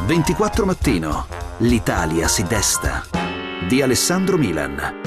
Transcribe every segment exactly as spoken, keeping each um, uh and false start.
ventiquattro Mattino. L'Italia si desta. Di Alessandro Milan.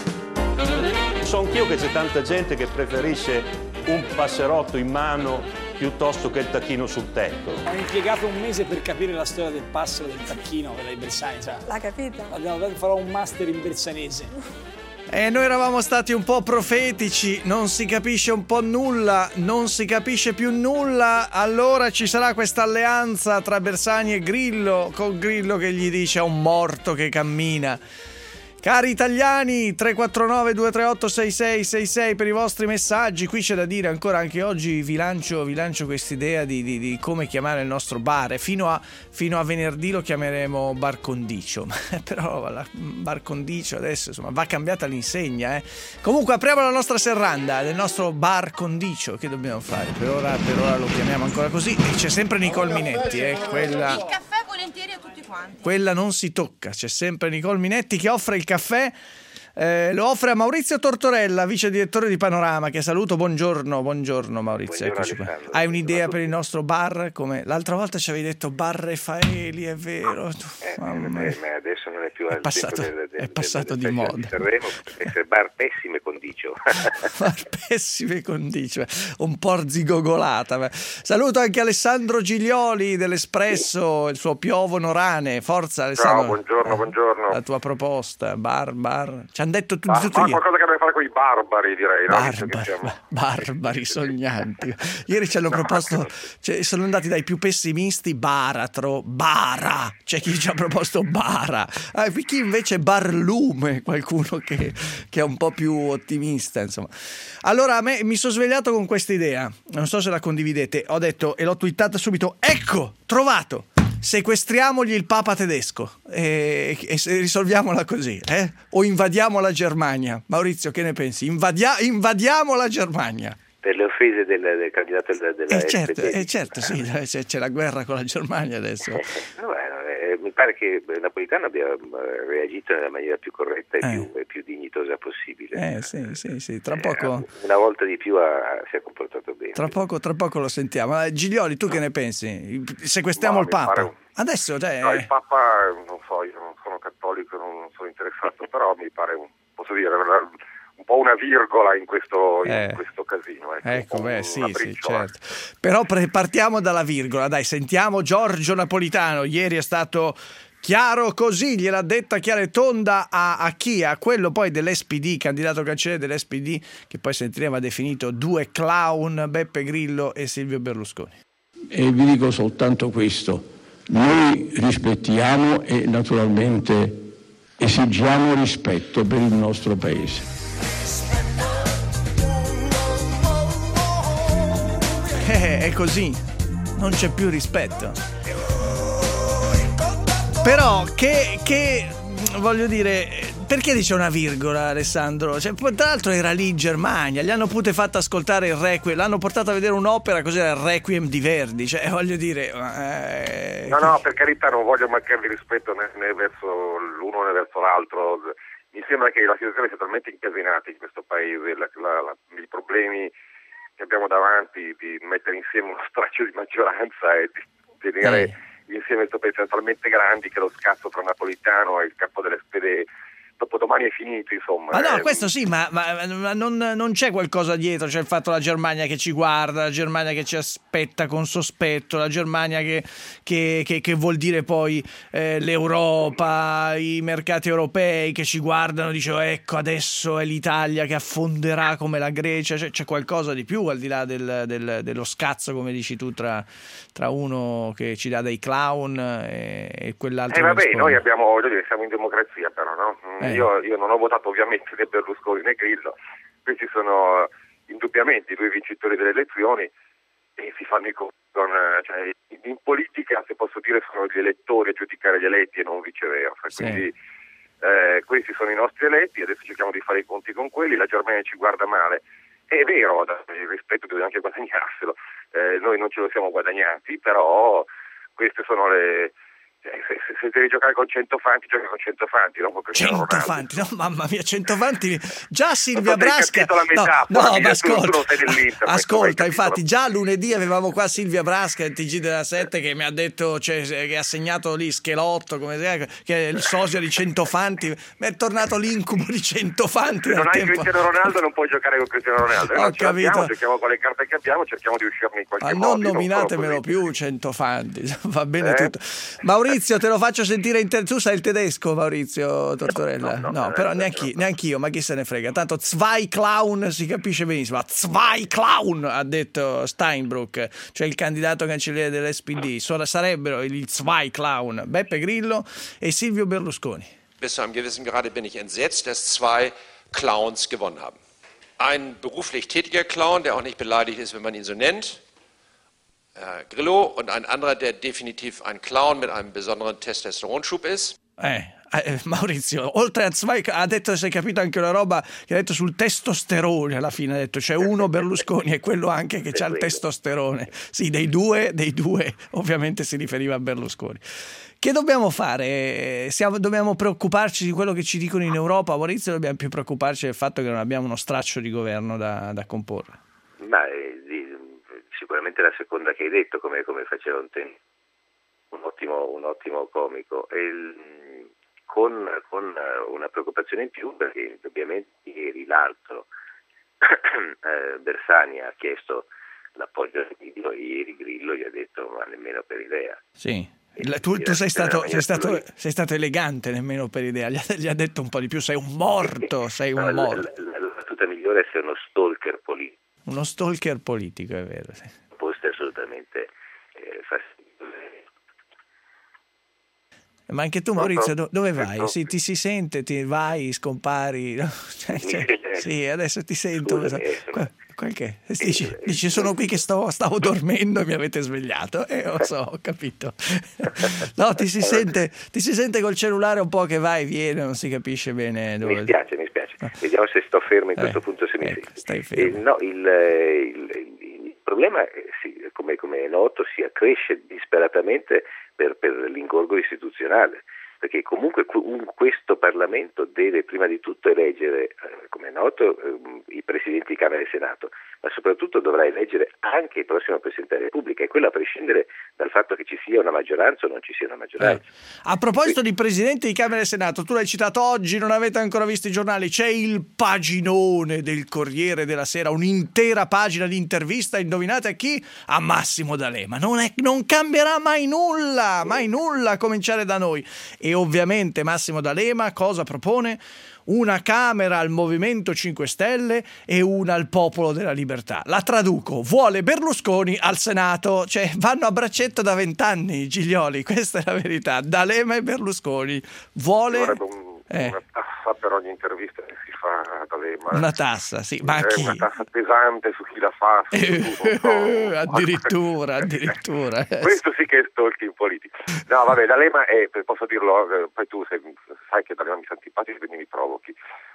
So anch'io che c'è tanta gente che preferisce un passerotto in mano piuttosto che il tacchino sul tetto. Ho impiegato un mese per capire la storia del passero del tacchino, quella di Bersani. Cioè, l'ha capita? Farò un master in bersanese. E noi eravamo stati un po' profetici, non si capisce un po' nulla, non si capisce più nulla, allora ci sarà questa alleanza tra Bersani e Grillo, con Grillo che gli dice a un morto che cammina. Cari italiani, tre quattro nove due tre otto sei sei sei sei per i vostri messaggi. Qui c'è da dire ancora, anche oggi vi lancio, vi lancio quest'idea di, di, di come chiamare il nostro bar. Fino a, fino a venerdì lo chiameremo Bar Condicio, però la Bar Condicio adesso insomma va cambiata l'insegna. Eh. Comunque apriamo la nostra serranda del nostro Bar Condicio. Che dobbiamo fare? Per ora, per ora lo chiamiamo ancora così. E c'è sempre Nicole Minetti, eh, quella... Il caffè volentieri a tutti quanti. Quella non si tocca, c'è sempre Nicole Minetti che offre il caffè, eh, lo offre a Maurizio Tortorella, vice direttore di Panorama, che saluto. Buongiorno, buongiorno Maurizio. Buongiorno, Eccoci qua. Hai un'idea per il nostro bar? Come l'altra volta ci avevi detto Bar Refaeli, è vero? Eh, ma adesso non è più è al passato, del, del, è passato del, di del, moda. Di Sanremo, essere bar pessime condicio. Bar pessime condicio, un po' zigogolata. Saluto anche Alessandro Giglioli dell'Espresso, il suo piovono rane. Forza Alessandro. Ciao, buongiorno, buongiorno. La tua proposta, bar, bar. Ci hanno detto tutti, ah, tutti ma gli... qualcosa che ha a che fare con i barbari, direi. No? Barbari, siamo... barbari sognanti. Ieri ci hanno no, proposto, cioè, sono andati dai più pessimisti, baratro, bara. C'è chi ci ha proposto bara. Ah, chi invece barlume, qualcuno che, che è un po' più ottimista, insomma. Allora, a me mi sono svegliato con questa idea. Non so se la condividete. Ho detto e l'ho twittata subito. Ecco, trovato. Sequestriamogli il Papa tedesco e, e risolviamola così, eh? O invadiamo la Germania. Maurizio, che ne pensi? Invadia- invadiamo la Germania. Per le offese del, del candidato della, della eh certo, eh certo, sì, c'è, c'è la guerra con la Germania adesso. Eh, no, eh, mi pare che Napolitano abbia reagito nella maniera più corretta e, eh. più, e più dignitosa possibile. Eh sì, sì, sì, tra poco... Eh, una volta di più ha, si è comportato bene. Tra poco, tra poco lo sentiamo. Eh, Giglioli, tu no. che ne pensi? Sequestriamo no, il Papa? Pare... Adesso, cioè... No, il Papa, non so, io non sono cattolico, non sono interessato, però mi pare, un, posso dire... un po' una virgola in questo, eh, in questo casino. Ecco, ecco beh, sì, sì, briciola. certo. Però pre- partiamo dalla virgola, dai, sentiamo Giorgio Napolitano. Ieri è stato chiaro così, gliel'ha detta chiara e tonda a, a chi? A quello poi dell'S P D, candidato cancelliere dell'S P D, che poi sentiremo definito due clown, Beppe Grillo e Silvio Berlusconi. E vi dico soltanto questo, noi rispettiamo e naturalmente esigiamo rispetto per il nostro Paese. Eh, è così, non c'è più rispetto. Però che, che voglio dire, perché dice una virgola Alessandro? Cioè, tra l'altro era lì in Germania, gli hanno pure fatto ascoltare il Requiem, l'hanno portato a vedere un'opera, cos'era il Requiem di Verdi, cioè voglio dire... Eh... No, no, per carità non voglio mancare di rispetto né, né verso l'uno né verso l'altro, mi sembra che la situazione sia talmente incasinata in questo paese, la, la, la, i problemi che abbiamo davanti di mettere insieme uno straccio di maggioranza e di tenere eh. insieme il suo paese sono talmente grandi che lo scazzo tra Napolitano e il capo dell'S P D dopodomani è finito, insomma. Ma no, eh, questo sì, ma, ma, ma non, non c'è qualcosa dietro, c'è il fatto la Germania che ci guarda, la Germania che ci aspetta con sospetto, la Germania che, che, che, che vuol dire poi eh, l'Europa, i mercati europei che ci guardano, dice ecco adesso è l'Italia che affonderà come la Grecia, c'è, c'è qualcosa di più al di là del, del, dello scazzo, come dici tu, tra, tra uno che ci dà dei clown e, e quell'altro. Eh vabbè, noi abbiamo, voglio dire, siamo in democrazia però, no? Eh. Io, io non ho votato ovviamente né Berlusconi né Grillo, questi sono indubbiamente i due vincitori delle elezioni e si fanno i conti con, cioè, in politica, se posso dire, sono gli elettori a giudicare gli eletti e non viceversa, sì. Quindi eh, questi sono i nostri eletti, adesso cerchiamo di fare i conti con quelli, la Germania ci guarda male, è vero, il rispetto bisogna anche guadagnarselo, eh, noi non ce lo siamo guadagnati, però queste sono le Se, se, se devi giocare con Centofanti, gioca con Centofanti, non con Cristiano Ronaldo. Centofanti, no, mamma mia, Centofanti. Già Silvia Non so se hai Brasca. capito la metafora, no, no, Miguel, ma tu- tu non ascolta, sei dell'Inter, ascolta, questo infatti, hai già lunedì avevamo qua Silvia Brasca in T G della sette che mi ha detto, cioè, che ha segnato lì Schelotto, come si chiama, che è il sosia di Centofanti. Mi è tornato l'incubo di Centofanti. Se non hai tempo. Cristiano Ronaldo non puoi giocare con Cristiano Ronaldo. Ho Noi ce l'abbiamo, capito. giochiamo con le carte che abbiamo, cerchiamo di uscirne in qualche Ma modo. non io nominatemelo sono così. più Centofanti, va bene Eh? tutto. Maurizio, te lo faccio sentire in te- tu sai il tedesco, Maurizio Tortorella? No, no, No, no, però no, neanche, no. neanch'io, ma chi se ne frega. Tanto Zwei Clown si capisce benissimo. Zwei Clown ha detto Steinbrück, cioè il candidato cancelliere dell'S P D. So- sarebbero gli Zwei Clown, Beppe Grillo e Silvio Berlusconi. Bis zu einem gewissen Grade bin ich entsetzt, dass zwei Clowns gewonnen haben. Ein beruflich tätiger Clown, der auch nicht beleidigt ist, wenn man ihn so nennt, Herr Grillo, und ein anderer, der definitiv ein Clown mit einem besonderen Testosteronschub ist. Eh, eh, Maurizio, oltre a Zwei, ha detto, si è capito anche una roba che ha detto sul testosterone alla fine, ha detto c'è uno Berlusconi e quello anche che c'ha il testosterone. Sì, dei due, dei due ovviamente si riferiva a Berlusconi. Che dobbiamo fare? Siamo, dobbiamo preoccuparci di quello che ci dicono in Europa, Maurizio, o dobbiamo più preoccuparci del fatto che non abbiamo uno straccio di governo da, da comporre? Ma eh, di, sicuramente la seconda che hai detto, come, come faceva un, ten, un, ottimo, un ottimo comico, e il, con, con una preoccupazione in più, perché ovviamente ieri l'altro eh, Bersani ha chiesto l'appoggio a Grillo e ieri Grillo gli ha detto ma nemmeno per idea. Sì. La, tu, tu sei, stato, sei, stato, sei stato elegante nemmeno per idea, gli ha, gli ha detto un po' di più, sei un morto, sei un no, morto. La, la, la battuta migliore è essere uno stalker politico. Uno stalker politico, è vero. Sì. Posto assolutamente eh, fastidioso. Ma anche tu Maurizio do, dove vai? Sì, ti si sente, ti vai, scompari, no? cioè, cioè, sì, adesso ti sento. Scusami, Qua, qualche, dici, dici sono qui che sto, stavo dormendo e mi avete svegliato, e eh, lo so, ho capito. No, ti si sente, ti si sente col cellulare un po' che va e viene, non si capisce bene dove. Mi spiace, mi spiace. No. Vediamo se sto fermo in eh, questo punto, se mi ecco, senti. Stai fermo. Eh, no, il, il, il, il problema, sì, come, come è noto, si accresce disperatamente per, per l'ingorgo istituzionale, perché comunque questo Parlamento deve prima di tutto eleggere, eh, come è noto, eh, i presidenti di Camera e Senato, ma soprattutto dovrà eleggere anche il prossimo Presidente della Repubblica, e quello a prescindere dal fatto che ci sia una maggioranza o non ci sia una maggioranza. Eh. A proposito di Presidente di Camera e Senato, tu l'hai citato oggi, non avete ancora visto i giornali, c'è il paginone del Corriere della Sera, un'intera pagina di intervista, indovinate a chi? A Massimo D'Alema. Non, è, non cambierà mai nulla, mai nulla a cominciare da noi. E ovviamente Massimo D'Alema cosa propone? Una Camera al Movimento cinque Stelle e una al Popolo della Libertà. La traduco, vuole Berlusconi al Senato, cioè vanno a braccetto da vent'anni, Giglioli, questa è la verità. D'Alema e Berlusconi vuole un, eh. una tassa per ogni intervista che si fa ad D'Alema. Una tassa, sì, ma a chi? Una tassa pesante su chi la fa, su Eh, tutto, no? addirittura, addirittura. Questo sì che è stalking politico. No, vabbè, D'Alema è, posso dirlo, poi tu sei, sai che D'Alema mi sta antipatico, quindi mi provochi.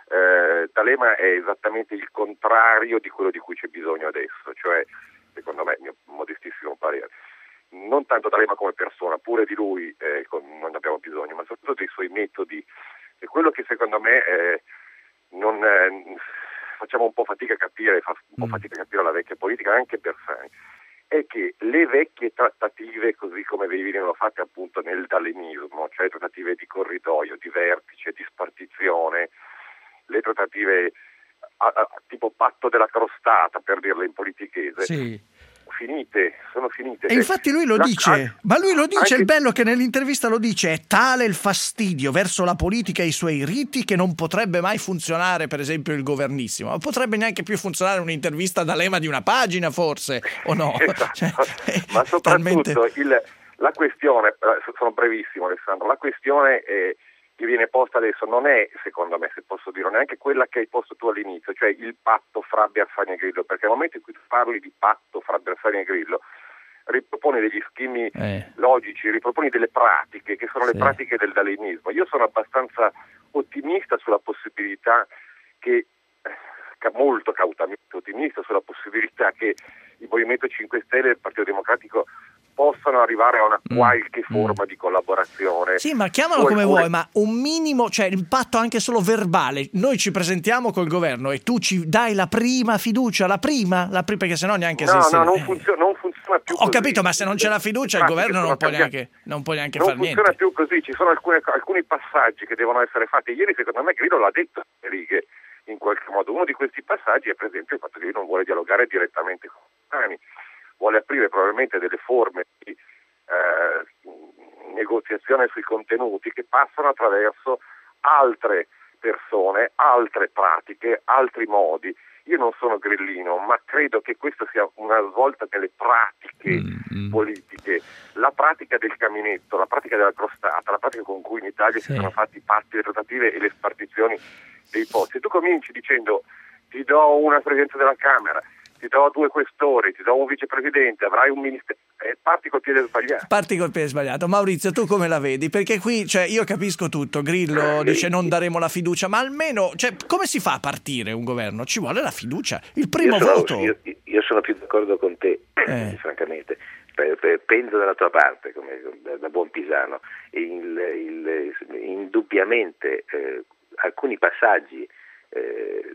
Eh, D'Alema è esattamente il contrario di quello di cui c'è bisogno adesso, cioè, secondo me, mio modestissimo parere, non tanto D'Alema come persona, pure di lui eh, con, non abbiamo bisogno, ma soprattutto dei suoi metodi. E quello che secondo me eh, non eh, facciamo un po' fatica a capire, fa un po' fatica a capire la vecchia politica, anche Bersani, è che le vecchie trattative, così come venivano fatte appunto nel dalemismo, cioè trattative di corridoio, di vertice, di spartizione, le trattative a, a, tipo patto della crostata, per dirle in politichese, sì. finite, sono finite. E infatti lui lo la, dice, anche, ma lui lo dice, anche, il bello che nell'intervista lo dice, è tale il fastidio verso la politica e i suoi riti che non potrebbe mai funzionare, per esempio, il governissimo. Non potrebbe neanche più funzionare un'intervista da D'Alema di una pagina, forse, o no? Esatto. Cioè, ma soprattutto talmente... il, la questione, sono brevissimo Alessandro, la questione è, che viene posta adesso non è, secondo me, se posso dire, neanche quella che hai posto tu all'inizio, cioè il patto fra Bersani e Grillo, perché nel momento in cui tu parli di patto fra Bersani e Grillo riproponi degli schemi eh. logici, riproponi delle pratiche che sono sì. le pratiche del dalemismo. Io sono abbastanza ottimista sulla possibilità che, molto cautamente ottimista sulla possibilità che il Movimento cinque Stelle e il Partito Democratico possano arrivare a una Mm. qualche Mm. forma di collaborazione. Sì, ma chiamalo Poi come pure- vuoi, ma un minimo, cioè impatto anche solo verbale. Noi ci presentiamo col governo e tu ci dai la prima fiducia, la prima, la prima perché sennò neanche No, se... no, non eh. funziona, non funziona più Ho così. capito, ma se non c'è la fiducia il Infatti, governo non sono può cambiati. neanche, non può neanche Non far funziona niente. più così, ci sono alcune, alcuni passaggi che devono essere fatti. Ieri secondo me Grillo l'ha detto a righe in qualche modo. Uno di questi passaggi è per esempio il fatto che lui non vuole dialogare direttamente con i italiani, vuole aprire probabilmente delle forme di eh, negoziazione sui contenuti che passano attraverso altre persone, altre pratiche, altri modi. Io non sono grillino, ma credo che questa sia una svolta delle pratiche Mm, mm. politiche, la pratica del caminetto, la pratica della crostata, la pratica con cui in Italia Sì. si sono fatti i patti, le trattative e le spartizioni dei posti. Tu cominci dicendo ti do una presidenza della Camera, ti do due questori, ti do un vicepresidente, avrai un ministero, e parti col piede sbagliato. Parti col piede sbagliato. Maurizio, tu come la vedi? Perché qui, cioè, io capisco tutto. Grillo dice non daremo la fiducia, ma almeno, cioè, come si fa a partire un governo? Ci vuole la fiducia, il primo io sono, voto. Io, io sono più d'accordo con te, Eh. francamente. Per, per, penso dalla tua parte, come da, da buon pisano. Il, il, indubbiamente eh, alcuni passaggi eh,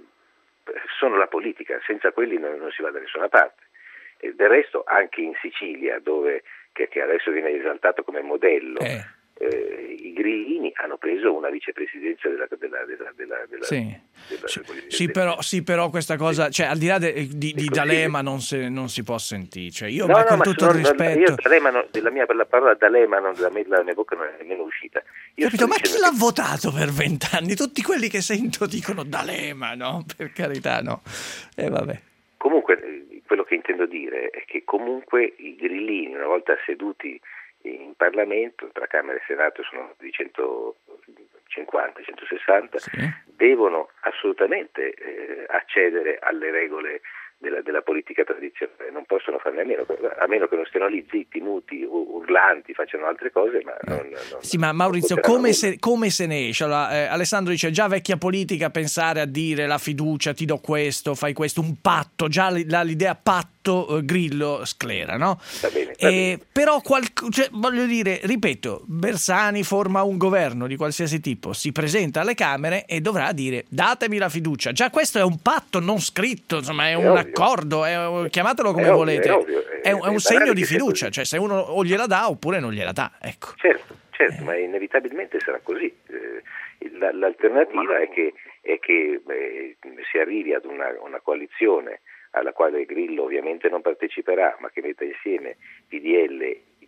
sono la politica, senza quelli non, non si va da nessuna parte. E del resto anche in Sicilia, dove che, che adesso viene esaltato come modello, Eh. eh, i grillini hanno preso una vicepresidenza della della della della, della, Sì. della- Sì, della- sì, però, sì, però questa cosa, cioè, al di là de- di, di Sì. D'Alema non, se, non si può sentire. Cioè, io, No, ma no, con ma tutto sono- il rispetto. io D'Alema non- della mia la parola D'Alema non, dalla, mia, dalla mia bocca non è nemmeno uscita. Io Capito? sto Ma chi dicendo l'ha che- votato per vent'anni? Tutti quelli che sento dicono D'Alema, no? Per carità, no. E vabbè. Comunque, eh, quello che intendo dire è che comunque i grillini, una volta seduti in Parlamento, tra Camera e Senato sono di centocinquanta centosessanta, Sì. devono assolutamente eh, accedere alle regole della, della politica tradizionale, non possono farne a meno, a meno che non stiano lì zitti, muti, u- urlanti, facciano altre cose, ma non, non- Sì, ma non Maurizio, conteranno come nulla. se, come se ne esce? Allora, eh, Alessandro dice, già vecchia politica pensare a dire la fiducia, ti do questo, fai questo, un patto, già li- la- l'idea patto eh, Grillo sclera, no? Va bene, va Eh, bene. però, qualc- cioè, voglio dire, ripeto, Bersani forma un governo di qualsiasi tipo, si presenta alle Camere e dovrà dire datemi la fiducia. Già questo è un patto non scritto, insomma, è È un ovvio. accordo, è- chiamatelo come È ovvio, volete. è ovvio, è- È un, è un è segno banale di che sia fiducia, così. cioè se uno o gliela dà oppure non gliela dà, ecco. Certo, certo, ma inevitabilmente sarà così. Eh, la- l'alternativa è che, è che eh, si arrivi ad una, una coalizione alla quale Grillo ovviamente non parteciperà, ma che metta insieme P D L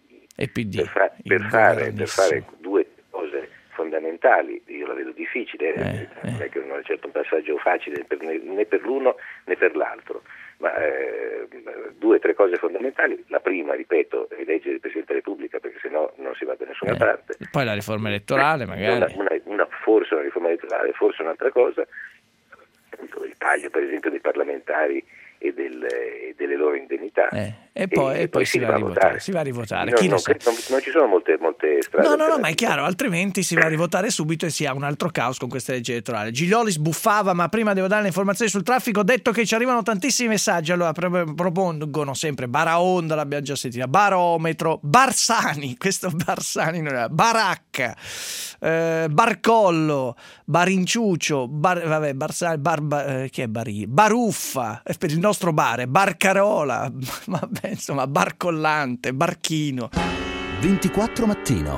E P D. per, fa- il per fare, per governissimo. fare due cose fondamentali. Io la vedo difficile, Eh, non eh. è che non è certo un passaggio facile per- né per l'uno né per l'altro, ma eh, due o tre cose fondamentali. La prima, ripeto, è eleggere il Presidente della Repubblica, perché sennò non si va da nessuna Eh, parte. Poi la riforma elettorale magari. Una, una- una- forse una riforma elettorale, forse un'altra cosa, il taglio per esempio dei parlamentari e, del, e delle loro indennità. Eh, e poi- e poi si va a rivotare, si va a rivotare, No, chi lo no, sa. non, non ci sono molte, molte strade. No, no, no, ma è alternative. chiaro, altrimenti si va a rivotare subito e si ha un altro caos con questa legge elettorale. Giglioli sbuffava, ma prima devo dare le informazioni sul traffico. Ho detto che ci arrivano tantissimi messaggi, allora pro- propongono sempre Baraonda, l'abbiamo già sentita, Barometro, Barsani, questo Barsani non era, Baracca, eh, Barcollo, Barinciuccio, Bar, vabbè, Barsani, Barba, eh, chi è Bari? Baruffa, è per il nostro bar, Barcarola, vabbè, insomma, Barcollante, Barchino. ventiquattro Mattino.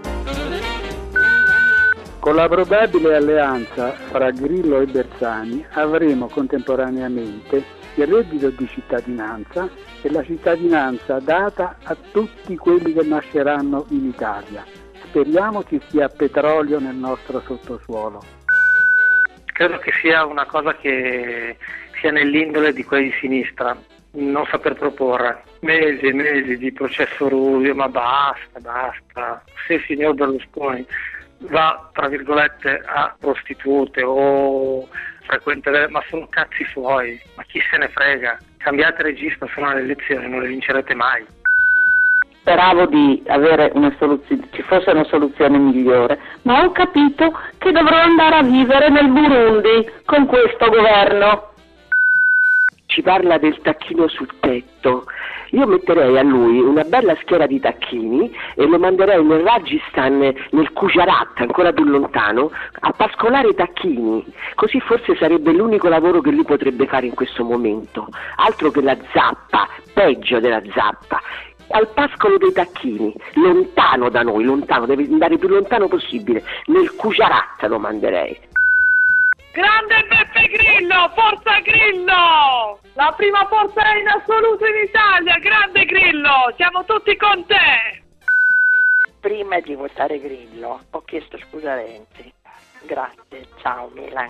Con la probabile alleanza fra Grillo e Bersani avremo contemporaneamente il reddito di cittadinanza e la cittadinanza data a tutti quelli che nasceranno in Italia. Speriamo ci sia petrolio nel nostro sottosuolo. Credo che sia una cosa che sia nell'indole di quelli di sinistra, non saper proporre. Mesi e mesi di processo Rubio, ma basta, basta. Se il signor Berlusconi va, tra virgolette, a prostitute o frequenta, ma sono cazzi suoi, ma chi se ne frega. Cambiate regista, se no le elezioni non le vincerete mai. Speravo di avere una soluzione, ci fosse una soluzione migliore, ma ho capito che dovrò andare a vivere nel Burundi con questo governo. ci parla del tacchino sul tetto. Io metterei a lui una bella schiera di tacchini e lo manderei nel Rajasthan, nel Gujarat, ancora più lontano, a pascolare i tacchini. Così forse sarebbe l'unico lavoro che lui potrebbe fare in questo momento. Altro che la zappa, peggio della zappa. Al pascolo dei tacchini, lontano da noi, lontano, deve andare più lontano possibile. Nel Gujarat lo manderei. Grande Beppe Grillo, forza Grillo! La prima forza in assoluto in Italia, grande Grillo, siamo tutti con te! Prima di votare Grillo ho chiesto scusa a Renzi. Grazie, ciao Milan.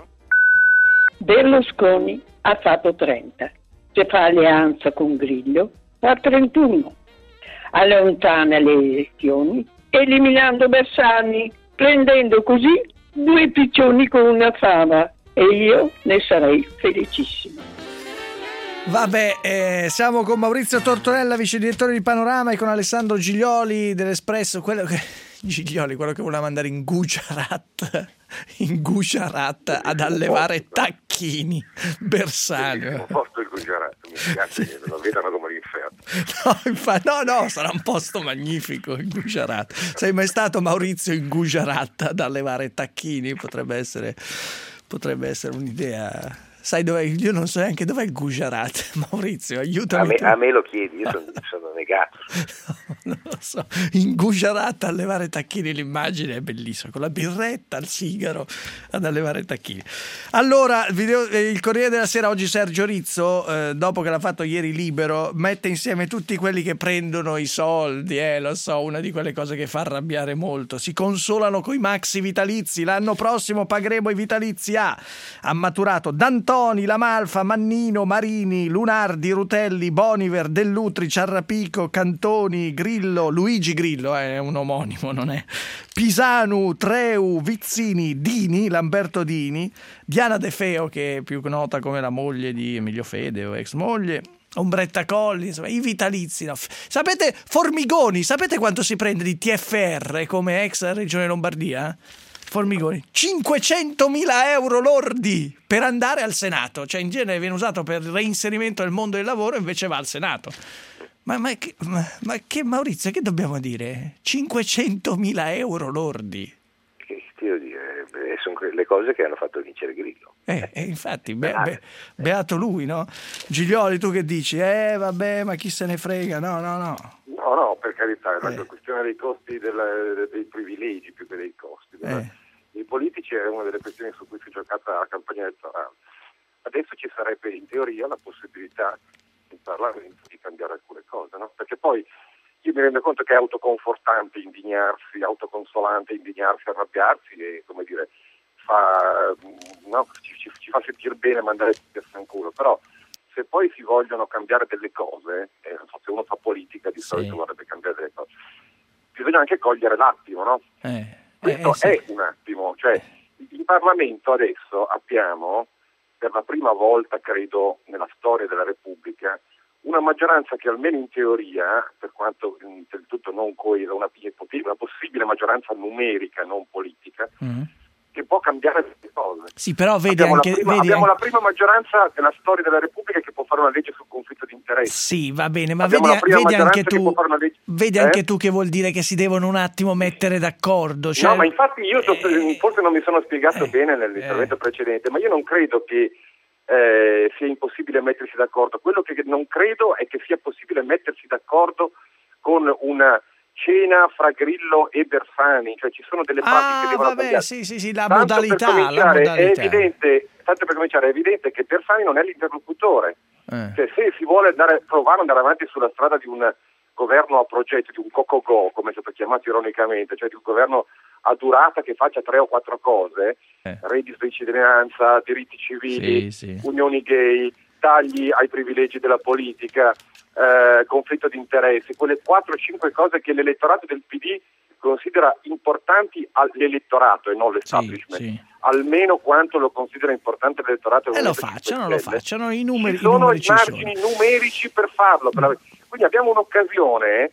Berlusconi ha fatto trenta, se fa alleanza con Grillo fa trentuno. Allontana le elezioni eliminando Bersani, prendendo così due piccioni con una fava, e io ne sarei felicissimo. Vabbè, eh, siamo con Maurizio Tortorella, vice direttore di Panorama, e con Alessandro Giglioli dell'Espresso, quello che Giglioli, quello che voleva mandare in Gujarat, in Gujarat ad allevare tacchini. Bersani. Un posto il Gujarat, mi spiace che lo vedano come l'inferno. No, infatti, no, no, sarà un posto magnifico il Gujarat. Sei mai stato, Maurizio, in Gujarat ad allevare tacchini? Potrebbe essere, potrebbe essere un'idea. Sai dov'è? Io non so neanche dov'è il Gujarat. Maurizio, aiutami. A me, a me lo chiedi, io sono, sono negato. No, non lo so. In Gujarat a allevare tacchini, l'immagine è bellissima, con la birretta, il sigaro ad allevare tacchini. Allora, video, eh, il Corriere della Sera oggi, Sergio Rizzo, eh, dopo che l'ha fatto ieri Libero, mette insieme tutti quelli che prendono i soldi, eh, lo so, una di quelle cose che fa arrabbiare molto. Si consolano coi maxi vitalizi, l'anno prossimo pagheremo i vitalizi a ha maturato D'Antoni, La Malfa, Mannino, Marini, Lunardi, Rutelli, Boniver, Dell'Utri, Ciarrapico, Cantoni, Grillo, Luigi Grillo, è un omonimo, non è? Pisanu, Treu, Vizzini, Dini, Lamberto Dini, Diana De Feo, che è più nota come la moglie di Emilio Fede o ex moglie, Ombretta Colli, insomma, i vitalizi. No? Sapete, Formigoni, sapete quanto si prende di T F R come ex Regione Lombardia? Formigoni, cinquecentomila euro lordi per andare al Senato, cioè in genere viene usato per il reinserimento nel mondo del lavoro, invece va al Senato. Ma, ma, ma, ma che, Maurizio, che dobbiamo dire? cinquecentomila euro lordi. Che ti devo dire, sono le cose che hanno fatto vincere Grillo. Eh, eh infatti, be, be, beato lui, no? Giglioli, tu che dici? Eh, vabbè, ma chi se ne frega? No, no, no. No, no, per carità, è eh. la questione dei costi, del, dei privilegi più che dei costi. Eh. I politici è una delle questioni su cui si è giocata la campagna elettorale. Adesso ci sarebbe in teoria la possibilità in Parlamento di cambiare alcune cose, no? Perché poi io mi rendo conto che è autoconfortante indignarsi, autoconsolante indignarsi, arrabbiarsi e, come dire, fa, no, ci, ci, ci fa sentire bene mandare tutti a fanculo, però se poi si vogliono cambiare delle cose, eh, non so, se uno fa politica di sì. solito vorrebbe cambiare delle cose, bisogna anche cogliere l'attimo, no? Eh. Questo eh, sì. è un attimo, cioè in Parlamento adesso abbiamo, per la prima volta credo nella storia della Repubblica, una maggioranza che almeno in teoria, per quanto del tutto non coesa, una, una possibile maggioranza numerica, non politica, mm. che può cambiare le cose. Sì, però vedi abbiamo anche... La prima, vedi abbiamo anche... la prima maggioranza della storia della Repubblica che può fare una legge sul conflitto di interessi. Sì, va bene, ma abbiamo vedi, vedi anche tu legge... vedi eh? anche tu che vuol dire che si devono un attimo mettere d'accordo. Cioè... No, ma infatti io eh... forse non mi sono spiegato eh... bene nell'intervento eh... precedente, ma io non credo che eh, sia impossibile mettersi d'accordo. Quello che non credo è che sia possibile mettersi d'accordo con una cena fra Grillo e Bersani, cioè ci sono delle pratiche ah, che devono vabbè, cambiare. Sì, sì, sì, la tanto modalità, per la modalità. È evidente, tanto per cominciare è evidente che Bersani non è l'interlocutore. Eh. Cioè, se si vuole andare, provare ad andare avanti sulla strada di un governo a progetto, di un co-co-go, come è stato chiamato ironicamente, cioè di un governo a durata che faccia tre o quattro cose, eh. reddito di cittadinanza, diritti civili, sì, sì. unioni gay, tagli ai privilegi della politica, eh, conflitto di interessi, quelle quattro o cinque cose che l'elettorato del P D considera importanti all'elettorato e non l'establishment, sì, sì. almeno quanto lo considera importante l'elettorato. E lo facciano, lo facciano, i numeri, ci sono i, numeri i margini sono. numerici per farlo, per la... quindi abbiamo un'occasione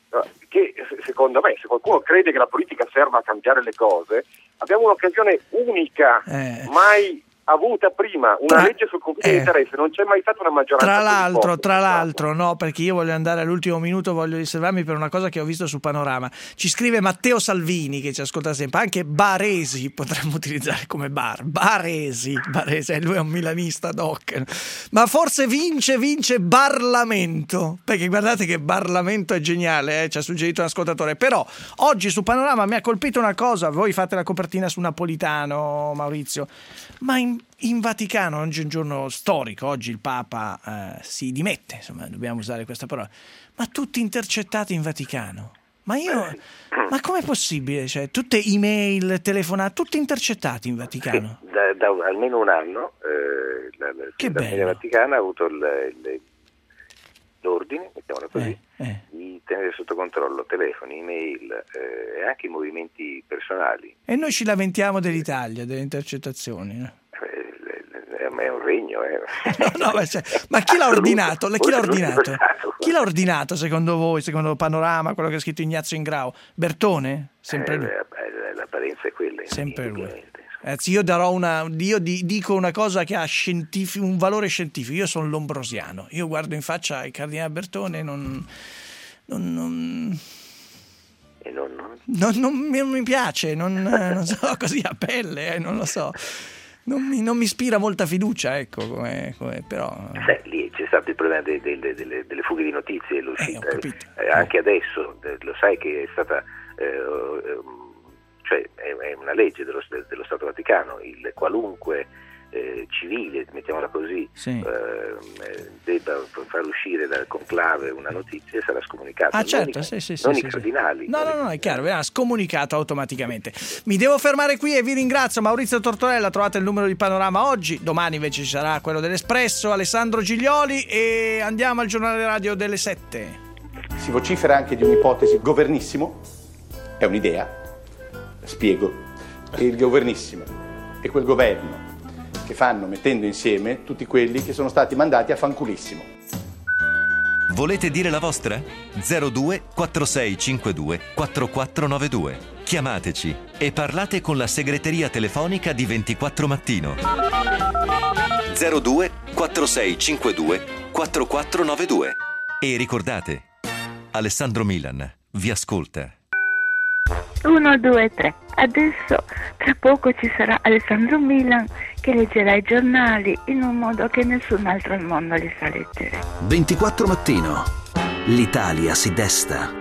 che secondo me, se qualcuno crede che la politica serva a cambiare le cose, abbiamo un'occasione unica, eh. mai avuta prima una Tra- legge sul conflitto di eh. interesse, non c'è mai stata una maggioranza Tra così l'altro, forte. tra l'altro, no, perché io voglio andare all'ultimo minuto, voglio riservarmi per una cosa che ho visto su Panorama. Ci scrive Matteo Salvini, che ci ascolta sempre, anche Baresi potremmo utilizzare come bar. Baresi, Baresi, lui è un milanista doc. Ma forse vince, vince Barlamento, perché guardate che Barlamento è geniale, eh? Ci ha suggerito un ascoltatore. Però oggi su Panorama mi ha colpito una cosa, voi fate la copertina su Napolitano, Maurizio, ma in In Vaticano, oggi è un giorno storico, oggi il Papa eh, si dimette, insomma, dobbiamo usare questa parola, ma tutti intercettati in Vaticano. Ma io, ma com'è possibile? Cioè, tutte email, telefonate, tutti intercettati in Vaticano? Sì, da, da almeno un anno eh, la, la, Che la famiglia bello. Vaticana ha avuto il, il, l'ordine, mettiamola così, Eh, eh. di tenere sotto controllo telefoni, email eh, e anche i movimenti personali. E noi ci lamentiamo dell'Italia, delle intercettazioni, no? Eh, ma è un regno, eh. No, no, ma, cioè, ma chi l'ha ordinato? Chi l'ha ordinato? Chi l'ha ordinato secondo voi, secondo Panorama, quello che ha scritto Ignazio Ingrao? Bertone? Sempre lui. Eh, l'apparenza è quella. Sempre lui. Anzi, io darò una, io di, dico una cosa che ha scientifico, un valore scientifico. Io sono lombrosiano. Io guardo in faccia il cardinale Bertone e non, non, non, E non, non... non, non mi, non mi piace, non, non so, così a pelle, eh, non lo so. Non mi, non mi ispira molta fiducia, ecco, come, come però... Sai, lì c'è stato il problema de, de, de, delle, delle fughe di notizie, l'uscita. Eh, eh, anche adesso, eh, lo sai che è stata, eh, cioè è, è una legge dello, dello Stato Vaticano, il qualunque eh, civile, mettiamola così, sì. eh, debba far uscire dal conclave una notizia sarà scomunicata. Ah, certo, non sì, i, sì, sì, non sì, i sì. cardinali. No, no, no, è chiaro, verrà scomunicato automaticamente. Mi devo fermare qui e vi ringrazio. Maurizio Tortorella, trovate il numero di Panorama oggi, domani invece ci sarà quello dell'Espresso, Alessandro Giglioli, e andiamo al giornale radio delle sette. Si vocifera anche di un'ipotesi governissimo, è un'idea, spiego, il governissimo è quel governo che fanno mettendo insieme tutti quelli che sono stati mandati a fanculissimo. Volete dire la vostra? zero due quattro sei cinque due quattro quattro nove due. Chiamateci e parlate con la segreteria telefonica di ventiquattro Mattino. zero due quattro sei cinque due quattro quattro nove due. E ricordate, Alessandro Milan vi ascolta. uno, due, tre. Adesso, tra poco ci sarà Alessandro Milan che leggerà i giornali in un modo che nessun altro al mondo li sa leggere. ventiquattro Mattino. L'Italia si desta.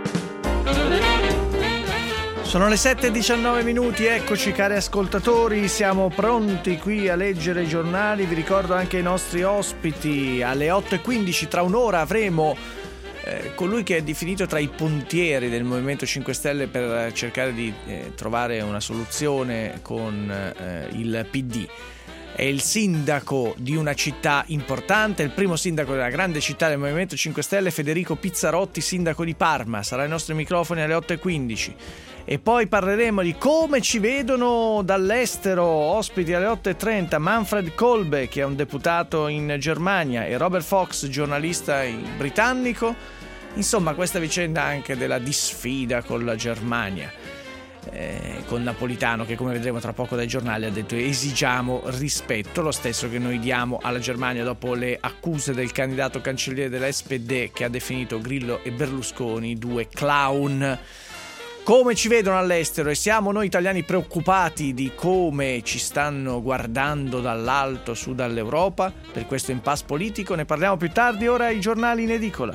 Sono le sette e diciannove minuti, eccoci cari ascoltatori, siamo pronti qui a leggere i giornali. Vi ricordo anche i nostri ospiti. Alle otto e quindici, tra un'ora, avremo Eh, colui che è definito tra i pontieri del Movimento cinque Stelle per cercare di eh, trovare una soluzione con eh, il P D. È il sindaco di una città importante, il primo sindaco della grande città del Movimento cinque Stelle, Federico Pizzarotti, sindaco di Parma. Sarà ai nostri microfoni alle otto e quindici. E poi parleremo di come ci vedono dall'estero, ospiti alle otto e trenta, Manfred Kolbe, che è un deputato in Germania, e Robert Fox, giornalista britannico. Insomma, questa vicenda anche della disfida con la Germania, eh, con Napolitano, che come vedremo tra poco dai giornali ha detto esigiamo rispetto, lo stesso che noi diamo alla Germania dopo le accuse del candidato cancelliere della S P D, che ha definito Grillo e Berlusconi due clown. Come ci vedono all'estero, e siamo noi italiani preoccupati di come ci stanno guardando dall'alto su dall'Europa per questo impasse politico? Ne parliamo più tardi. Ora i giornali in edicola.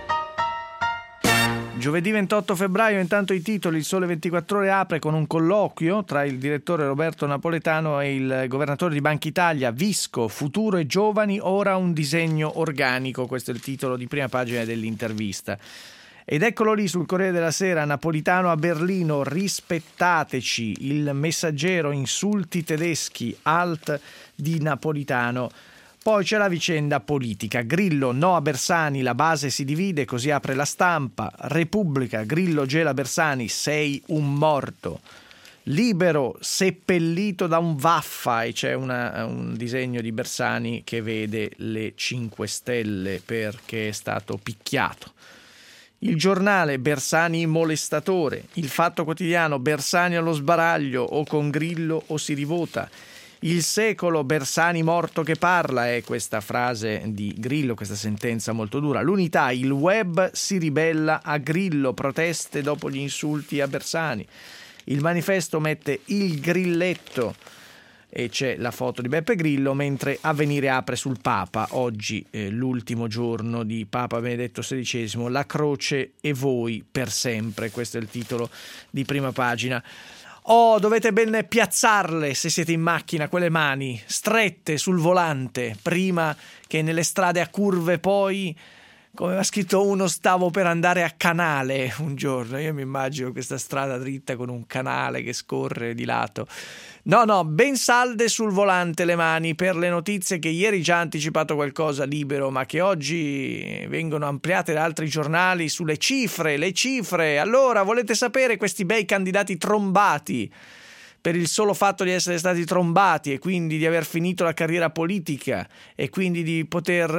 Giovedì ventotto febbraio, intanto i titoli. Il Sole ventiquattro Ore apre con un colloquio tra il direttore Roberto Napoletano e il governatore di Banca Italia, Visco, futuro e giovani, ora un disegno organico. Questo è il titolo di prima pagina dell'intervista. Ed eccolo lì sul Corriere della Sera, Napolitano a Berlino, rispettateci, il Messaggero, insulti tedeschi, alt di Napolitano. Poi c'è la vicenda politica, Grillo no a Bersani, la base si divide, così apre La Stampa. Repubblica, Grillo gela Bersani, sei un morto. Libero, seppellito da un vaffa, e c'è una, un disegno di Bersani che vede le cinque Stelle perché è stato picchiato. Il Giornale, Bersani molestatore. Il Fatto Quotidiano, Bersani allo sbaraglio, o con Grillo o si rivota. Il secolo, Bersani morto che parla, è questa frase di Grillo, questa sentenza molto dura. L'Unità, il web si ribella a Grillo, proteste dopo gli insulti a Bersani. Il Manifesto mette il grilletto e c'è la foto di Beppe Grillo, mentre Avvenire apre sul Papa, oggi eh, l'ultimo giorno di Papa Benedetto sedicesimo, la croce e voi per sempre, questo è il titolo di prima pagina. Oh, dovete ben piazzarle se siete in macchina, quelle mani strette sul volante, prima che nelle strade a curve poi, come aveva scritto uno, stavo per andare a Canale un giorno, io mi immagino questa strada dritta con un canale che scorre di lato. No, no, ben salde sul volante le mani per le notizie che ieri già ha anticipato qualcosa Libero, ma che oggi vengono ampliate da altri giornali sulle cifre, le cifre. Allora, volete sapere questi bei candidati trombati per il solo fatto di essere stati trombati e quindi di aver finito la carriera politica e quindi di poter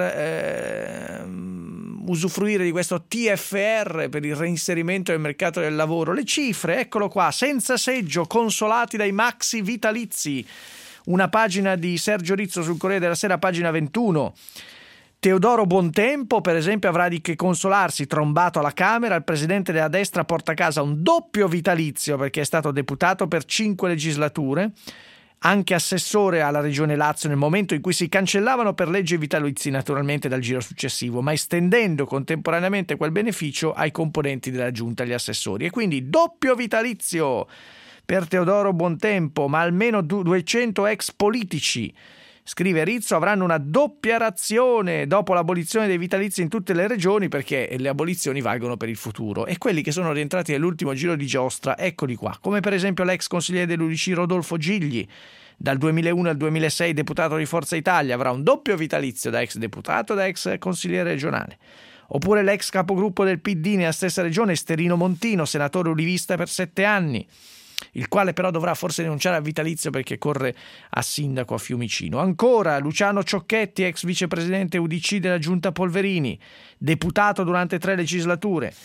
eh, usufruire di questo T F R per il reinserimento nel mercato del lavoro? Le cifre, eccolo qua, senza seggio, consolati dai maxi vitalizi. Una pagina di Sergio Rizzo sul Corriere della Sera, pagina ventuno. Teodoro Buontempo, per esempio, avrà di che consolarsi, trombato alla Camera. Il presidente della destra porta a casa un doppio vitalizio perché è stato deputato per cinque legislature, anche assessore alla Regione Lazio nel momento in cui si cancellavano per legge i vitalizi naturalmente dal giro successivo, ma estendendo contemporaneamente quel beneficio ai componenti della giunta, agli assessori. E quindi doppio vitalizio per Teodoro Buontempo, ma almeno duecento ex politici, scrive Rizzo, avranno una doppia razione dopo l'abolizione dei vitalizi in tutte le regioni, perché le abolizioni valgono per il futuro. E quelli che sono rientrati nell'ultimo giro di giostra, eccoli qua, come per esempio l'ex consigliere dell'U D C Rodolfo Gigli, dal duemilauno al duemilasei deputato di Forza Italia, avrà un doppio vitalizio da ex deputato e da ex consigliere regionale. Oppure l'ex capogruppo del P D nella stessa regione, Sterino Montino, senatore ulivista per sette anni, il quale però dovrà forse rinunciare al vitalizio perché corre a sindaco a Fiumicino. Ancora Luciano Ciocchetti, ex vicepresidente U D C della Giunta Polverini, deputato durante tre legislature.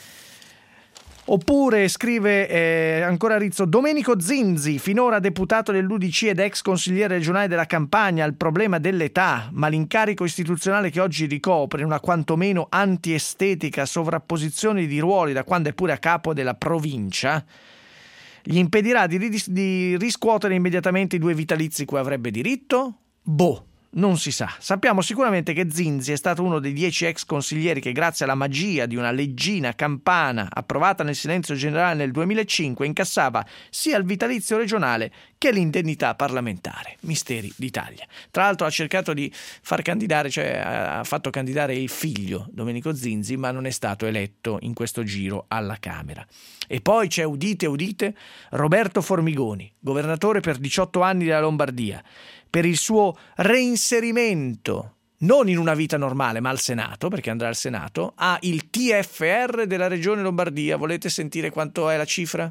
Oppure scrive eh, ancora Rizzo, Domenico Zinzi, finora deputato dell'U D C ed ex consigliere regionale della Campania, il problema dell'età, ma l'incarico istituzionale che oggi ricopre, una quantomeno antiestetica sovrapposizione di ruoli da quando è pure a capo della provincia, gli impedirà di, ris- di riscuotere immediatamente i due vitalizi cui avrebbe diritto? Boh, non si sa. Sappiamo sicuramente che Zinzi è stato uno dei dieci ex consiglieri che, grazie alla magia di una leggina campana approvata nel silenzio generale nel duemilacinque, incassava sia il vitalizio regionale che l'indennità parlamentare. Misteri d'Italia. Tra l'altro ha cercato di far candidare, cioè ha fatto candidare il figlio, Domenico Zinzi, ma non è stato eletto in questo giro alla Camera. E poi c'è, udite, udite, Roberto Formigoni, governatore per diciotto anni della Lombardia, per il suo reinserimento, non in una vita normale, ma al Senato, perché andrà al Senato, ha il T F R della Regione Lombardia. Volete sentire quanto è la cifra?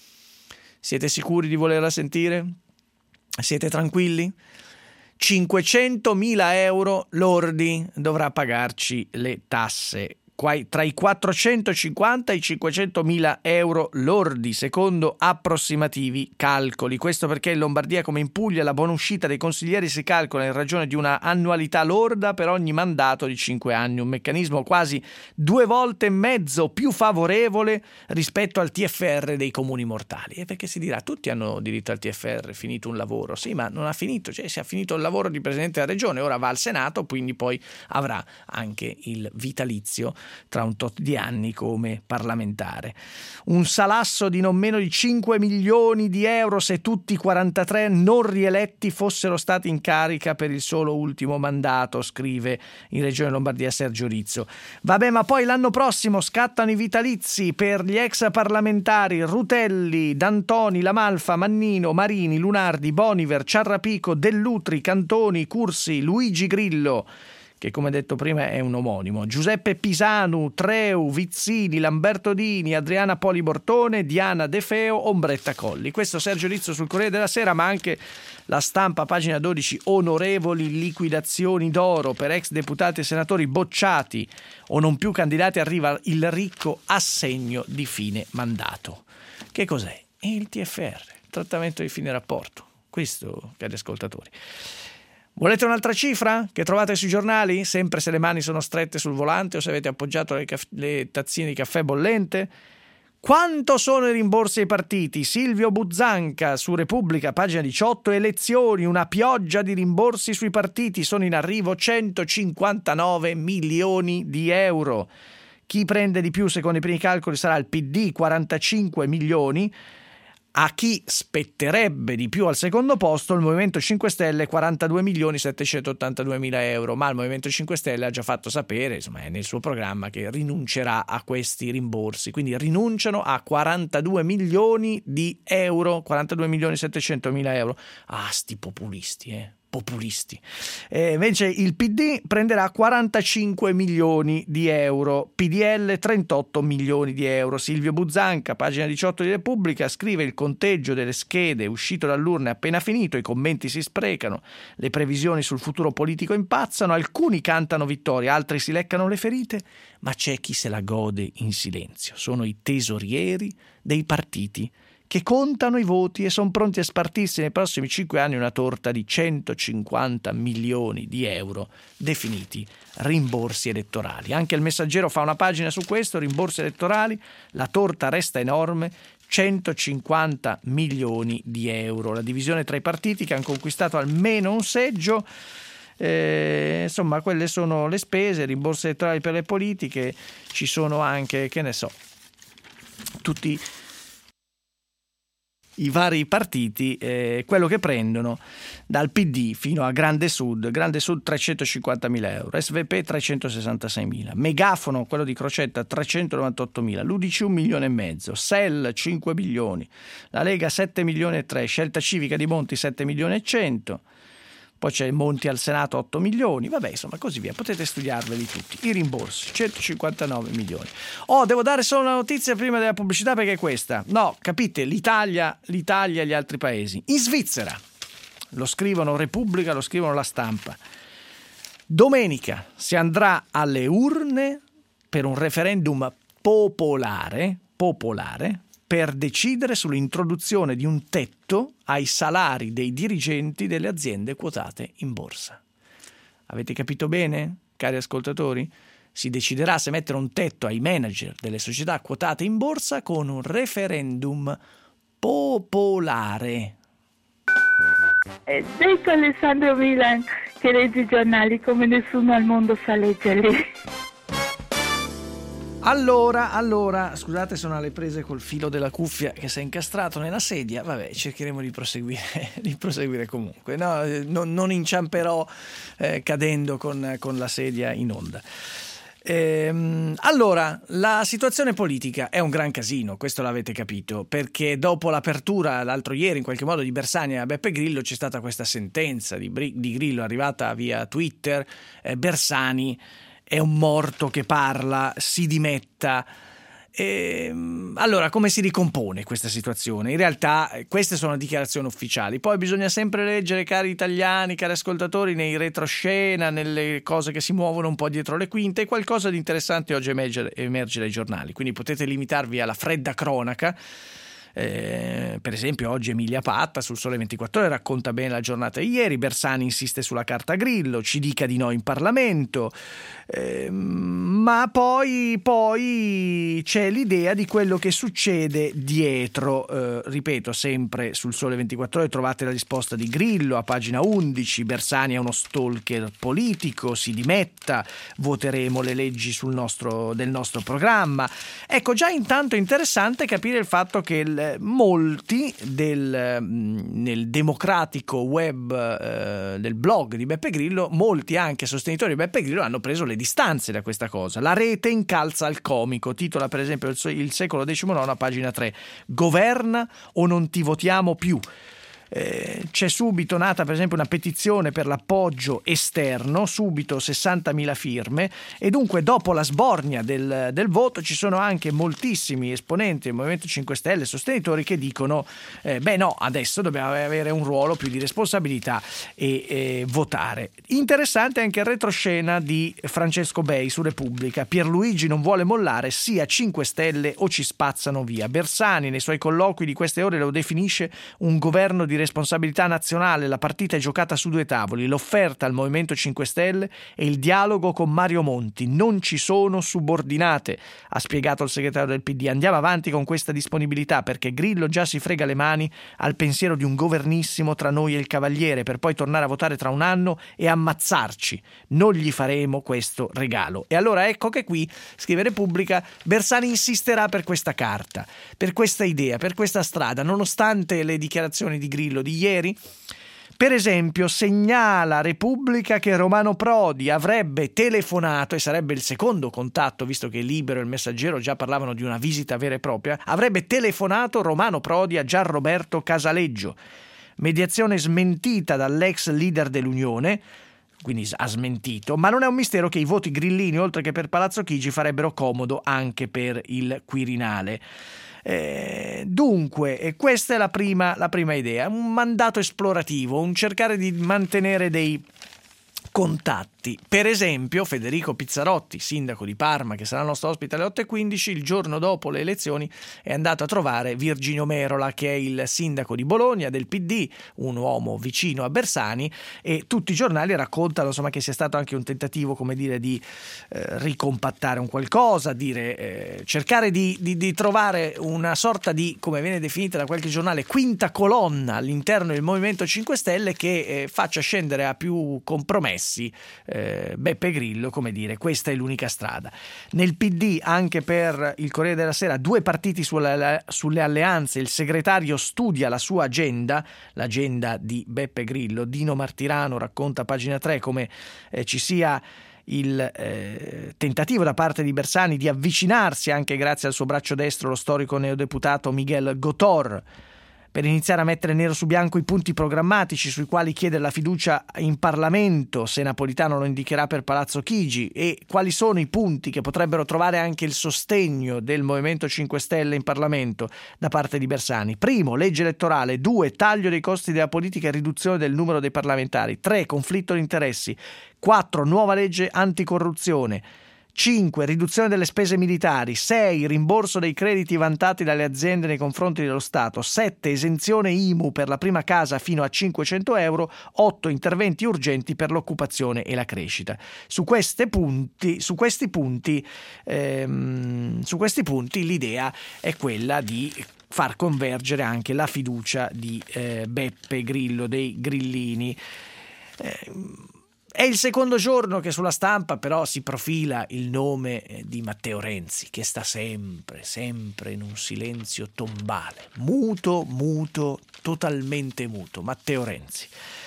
Siete sicuri di volerla sentire? Siete tranquilli? cinquecentomila euro lordi dovrà pagarci le tasse, tra i quattrocentocinquanta e i cinquecentomila euro lordi, secondo approssimativi calcoli. Questo perché in Lombardia, come in Puglia, la buonuscita dei consiglieri si calcola in ragione di una annualità lorda per ogni mandato di cinque anni, un meccanismo quasi due volte e mezzo più favorevole rispetto al T F R dei comuni mortali. E perché si dirà, tutti hanno diritto al T F R, finito un lavoro. Sì, ma non ha finito, cioè si è finito il lavoro di presidente della regione, ora va al Senato, quindi poi avrà anche il vitalizio tra un tot di anni come parlamentare. Un salasso di non meno di cinque milioni di euro se tutti i quarantatré non rieletti fossero stati in carica per il solo ultimo mandato, scrive in Regione Lombardia Sergio Rizzo. Vabbè, ma poi l'anno prossimo scattano i vitalizi per gli ex parlamentari Rutelli, D'Antoni, Lamalfa, Mannino, Marini, Lunardi, Boniver, Ciarrapico, Dell'Utri, Cantoni, Cursi, Luigi Grillo, che come detto prima è un omonimo, Giuseppe Pisanu, Treu, Vizzini, Lamberto Dini, Adriana Poli Bortone, Diana De Feo, Ombretta Colli. Questo Sergio Rizzo sul Corriere della Sera, ma anche La Stampa, pagina dodici, onorevoli liquidazioni d'oro per ex deputati e senatori bocciati o non più candidati, arriva il ricco assegno di fine mandato. Che cos'è? È il T F R, trattamento di fine rapporto. questo, cari ascoltatori. Volete un'altra cifra che trovate sui giornali? Sempre se le mani sono strette sul volante o se avete appoggiato le, caff- le tazzine di caffè bollente? Quanto sono i rimborsi ai partiti? Silvio Buzzanca su Repubblica, pagina diciotto, elezioni, una pioggia di rimborsi sui partiti, sono in arrivo centocinquantanove milioni di euro. Chi prende di più secondo i primi calcoli sarà il P D, quarantacinque milioni. A chi spetterebbe di più al secondo posto il Movimento cinque Stelle, quarantadue milioni settecentottantadue mila euro, ma il Movimento cinque Stelle ha già fatto sapere, insomma è nel suo programma, che rinuncerà a questi rimborsi, quindi rinunciano a quarantadue milioni di euro, quarantadue milioni settecento mila euro. Ah, sti populisti, eh. populisti. E invece il P D prenderà quarantacinque milioni di euro, P D L trentotto milioni di euro. Silvio Buzzanca, pagina diciotto di Repubblica, scrive: il conteggio delle schede uscito dall'urna è appena finito, i commenti si sprecano, le previsioni sul futuro politico impazzano, alcuni cantano vittoria, altri si leccano le ferite, ma c'è chi se la gode in silenzio. Sono i tesorieri dei partiti che contano i voti e sono pronti a spartirsi nei prossimi cinque anni una torta di centocinquanta milioni di euro definiti rimborsi elettorali. Anche il Messaggero fa una pagina su questo, rimborsi elettorali, la torta resta enorme, centocinquanta milioni di euro. La divisione tra i partiti che hanno conquistato almeno un seggio, eh, insomma quelle sono le spese, rimborsi elettorali per le politiche, ci sono anche, che ne so, tutti i vari partiti, eh, quello che prendono dal P D fino a Grande Sud, Grande Sud trecentocinquantamila euro, S V P trecentosessantaseimila, Megafono, quello di Crocetta, trecentonovantottomila, l'U D C un milione e mezzo, S E L cinque milioni, la Lega sette milioni e tre, Scelta Civica di Monti sette milioni e cento, poi c'è Monti al Senato otto milioni, vabbè, insomma, così via, potete studiarveli tutti. I rimborsi, centocinquantanove milioni. Oh, devo dare solo una notizia prima della pubblicità, perché è questa. No, capite, l'Italia, l'Italia e gli altri paesi. In Svizzera, lo scrivono Repubblica, lo scrivono La Stampa, domenica si andrà alle urne per un referendum popolare, popolare, per decidere sull'introduzione di un tetto ai salari dei dirigenti delle aziende quotate in borsa. Avete capito bene, cari ascoltatori? Si deciderà se mettere un tetto ai manager delle società quotate in borsa con un referendum popolare. E detto Alessandro Milan che legge i giornali come nessuno al mondo sa leggerli. Allora, allora, scusate, sono alle prese col filo della cuffia che si è incastrato nella sedia. Vabbè, cercheremo di proseguire, di proseguire comunque. No, non, non inciamperò eh, cadendo con, con la sedia in onda. Ehm, allora, la situazione politica è un gran casino, questo l'avete capito, perché dopo l'apertura l'altro ieri in qualche modo di Bersani a Beppe Grillo c'è stata questa sentenza di, di Grillo arrivata via Twitter. eh, Bersani è un morto che parla, si dimetta. E, allora, come si ricompone questa situazione? In realtà queste sono dichiarazioni ufficiali, poi bisogna sempre leggere, cari italiani, cari ascoltatori, nei retroscena, nelle cose che si muovono un po' dietro le quinte. Qualcosa di interessante oggi emerge, emerge dai giornali, quindi potete limitarvi alla fredda cronaca. Eh, per esempio oggi Emilia Patta sul Sole ventiquattro Ore racconta bene la giornata di ieri. Bersani insiste sulla carta Grillo, ci dica di no in Parlamento, eh, ma poi, poi c'è l'idea di quello che succede dietro. Eh, ripeto, sempre sul Sole ventiquattro Ore trovate la risposta di Grillo a pagina undici: Bersani è uno stalker politico, si dimetta, voteremo le leggi sul nostro, del nostro programma. Ecco, già intanto è interessante capire il fatto che il molti del, nel democratico web eh, del blog di Beppe Grillo, molti anche sostenitori di Beppe Grillo hanno preso le distanze da questa cosa. La rete incalza il comico, titola per esempio il, il Secolo diciannove a pagina tre: governa o non ti votiamo più. Eh, c'è subito nata per esempio una petizione per l'appoggio esterno, subito sessantamila firme, e dunque dopo la sbornia del, del voto ci sono anche moltissimi esponenti del Movimento cinque Stelle, sostenitori, che dicono eh, beh no, adesso dobbiamo avere un ruolo più di responsabilità e, e votare. Interessante anche il retroscena di Francesco Bei su Repubblica: Pierluigi non vuole mollare, sia cinque Stelle o ci spazzano via. Bersani nei suoi colloqui di queste ore lo definisce un governo di responsabilità nazionale la partita è giocata su due tavoli, l'offerta al Movimento cinque Stelle e il dialogo con Mario Monti. Non ci sono subordinate, ha spiegato il segretario del P D. Andiamo avanti con questa disponibilità perché Grillo già si frega le mani al pensiero di un governissimo tra noi e il Cavaliere per poi tornare a votare tra un anno e ammazzarci. Non gli faremo questo regalo. E allora ecco che qui, scrive Repubblica, Bersani insisterà per questa carta, per questa idea, per questa strada, nonostante le dichiarazioni di Grillo di ieri. Per esempio, segnala Repubblica che Romano Prodi avrebbe telefonato, e sarebbe il secondo contatto, visto che Libero e il Messaggero già parlavano di una visita vera e propria, avrebbe telefonato Romano Prodi a Gianroberto Casaleggio. Mediazione smentita dall'ex leader dell'Unione, quindi ha smentito, ma non è un mistero che i voti grillini, oltre che per Palazzo Chigi, farebbero comodo anche per il Quirinale. Eh, dunque, e questa è la prima, la prima idea, un mandato esplorativo, un cercare di mantenere dei contatti. Per esempio, Federico Pizzarotti, sindaco di Parma, che sarà il nostro ospite alle otto e quindici, il giorno dopo le elezioni è andato a trovare Virginio Merola, che è il sindaco di Bologna del P D, un uomo vicino a Bersani, e tutti i giornali raccontano insomma che sia stato anche un tentativo, come dire, di eh, ricompattare un qualcosa, dire, eh, cercare di, di, di trovare una sorta di, come viene definita da qualche giornale, quinta colonna all'interno del Movimento cinque Stelle che eh, faccia scendere a più compromessi eh, Beppe Grillo, come dire, questa è l'unica strada. Nel P D, anche per il Corriere della Sera, due partiti sulle, sulle alleanze, il segretario studia la sua agenda, l'agenda di Beppe Grillo. Dino Martirano racconta a pagina tre come eh, ci sia il eh, tentativo da parte di Bersani di avvicinarsi, anche grazie al suo braccio destro, lo storico neodeputato Miguel Gotor, per iniziare a mettere nero su bianco i punti programmatici sui quali chiedere la fiducia in Parlamento, se Napolitano lo indicherà per Palazzo Chigi, e quali sono i punti che potrebbero trovare anche il sostegno del Movimento cinque Stelle in Parlamento da parte di Bersani. Primo, legge elettorale. Due, taglio dei costi della politica e riduzione del numero dei parlamentari. Tre, conflitto di interessi. Quattro, nuova legge anticorruzione. cinque. Riduzione delle spese militari. sei. Rimborso dei crediti vantati dalle aziende nei confronti dello Stato. sette. Esenzione I M U per la prima casa fino a cinquecento euro. otto. Interventi urgenti per l'occupazione e la crescita. Su questi punti, su questi punti, ehm, su questi punti l'idea è quella di far convergere anche la fiducia di eh, Beppe Grillo, dei grillini. Eh, È il secondo giorno che sulla Stampa però si profila il nome di Matteo Renzi, che sta sempre, sempre in un silenzio tombale, muto, muto, totalmente muto. Matteo Renzi.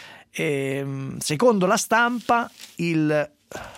E, secondo la Stampa, il,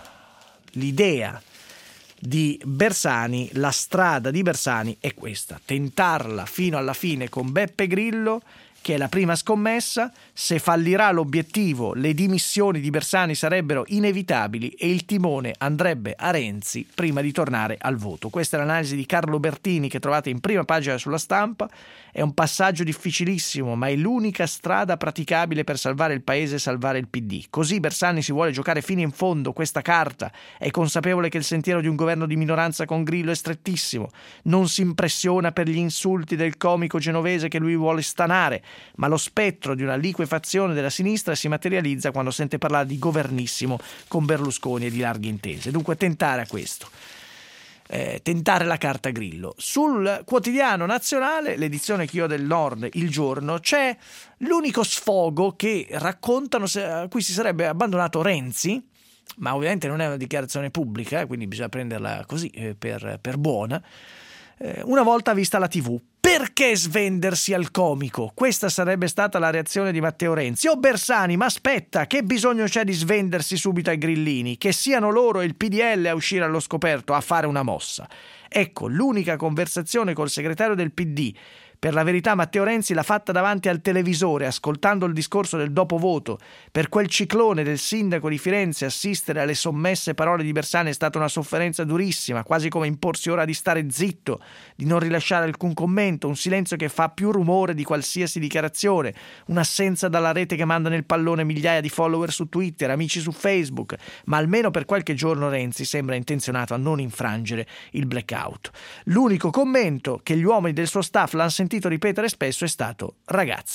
l'idea di Bersani, la strada di Bersani è questa: tentarla fino alla fine con Beppe Grillo, che è la prima scommessa. Se fallirà l'obiettivo, le dimissioni di Bersani sarebbero inevitabili e il timone andrebbe a Renzi prima di tornare al voto. Questa è l'analisi di Carlo Bertini, che trovate in prima pagina sulla Stampa. È un passaggio difficilissimo, ma è l'unica strada praticabile per salvare il paese e salvare il P D. Così Bersani si vuole giocare fino in fondo questa carta. È consapevole che il sentiero di un governo di minoranza con Grillo è strettissimo. Non si impressiona per gli insulti del comico genovese che lui vuole stanare, ma lo spettro di una liquefazione della sinistra si materializza quando sente parlare di governissimo con Berlusconi e di larghe intese. Dunque tentare a questo. Eh, tentare la carta Grillo. Sul quotidiano nazionale, l'edizione che io ho del Nord, Il Giorno, c'è l'unico sfogo che raccontano se, a cui si sarebbe abbandonato Renzi, ma ovviamente non è una dichiarazione pubblica, eh, quindi bisogna prenderla così eh, per, per buona. Eh, una volta vista la tivù. Perché svendersi al comico? Questa sarebbe stata la reazione di Matteo Renzi. Oh Bersani, ma aspetta, che bisogno c'è di svendersi subito ai grillini? Che siano loro e il P D L a uscire allo scoperto, a fare una mossa. Ecco, l'unica conversazione col segretario del P D, per la verità Matteo Renzi l'ha fatta davanti al televisore, ascoltando il discorso del dopovoto. Per quel ciclone del sindaco di Firenze assistere alle sommesse parole di Bersani è stata una sofferenza durissima, quasi come imporsi ora di stare zitto, di non rilasciare alcun commento, un silenzio che fa più rumore di qualsiasi dichiarazione, un'assenza dalla rete che manda nel pallone migliaia di follower su Twitter, amici su Facebook, ma almeno per qualche giorno Renzi sembra intenzionato a non infrangere il blackout. L'unico commento che gli uomini del suo staff l'hanno sentito ripetere spesso è stato: ragazzi,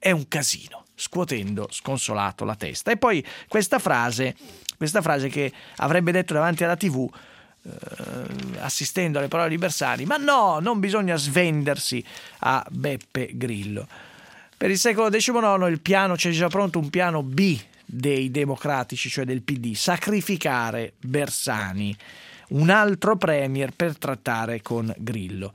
è un casino, scuotendo sconsolato la testa. E poi questa frase, questa frase che avrebbe detto davanti alla tivù, eh, assistendo alle parole di Bersani: ma no, non bisogna svendersi a Beppe Grillo. Per il secolo diciannove il piano, c'è già pronto un piano B dei democratici, cioè del P D, sacrificare Bersani, un altro premier per trattare con Grillo.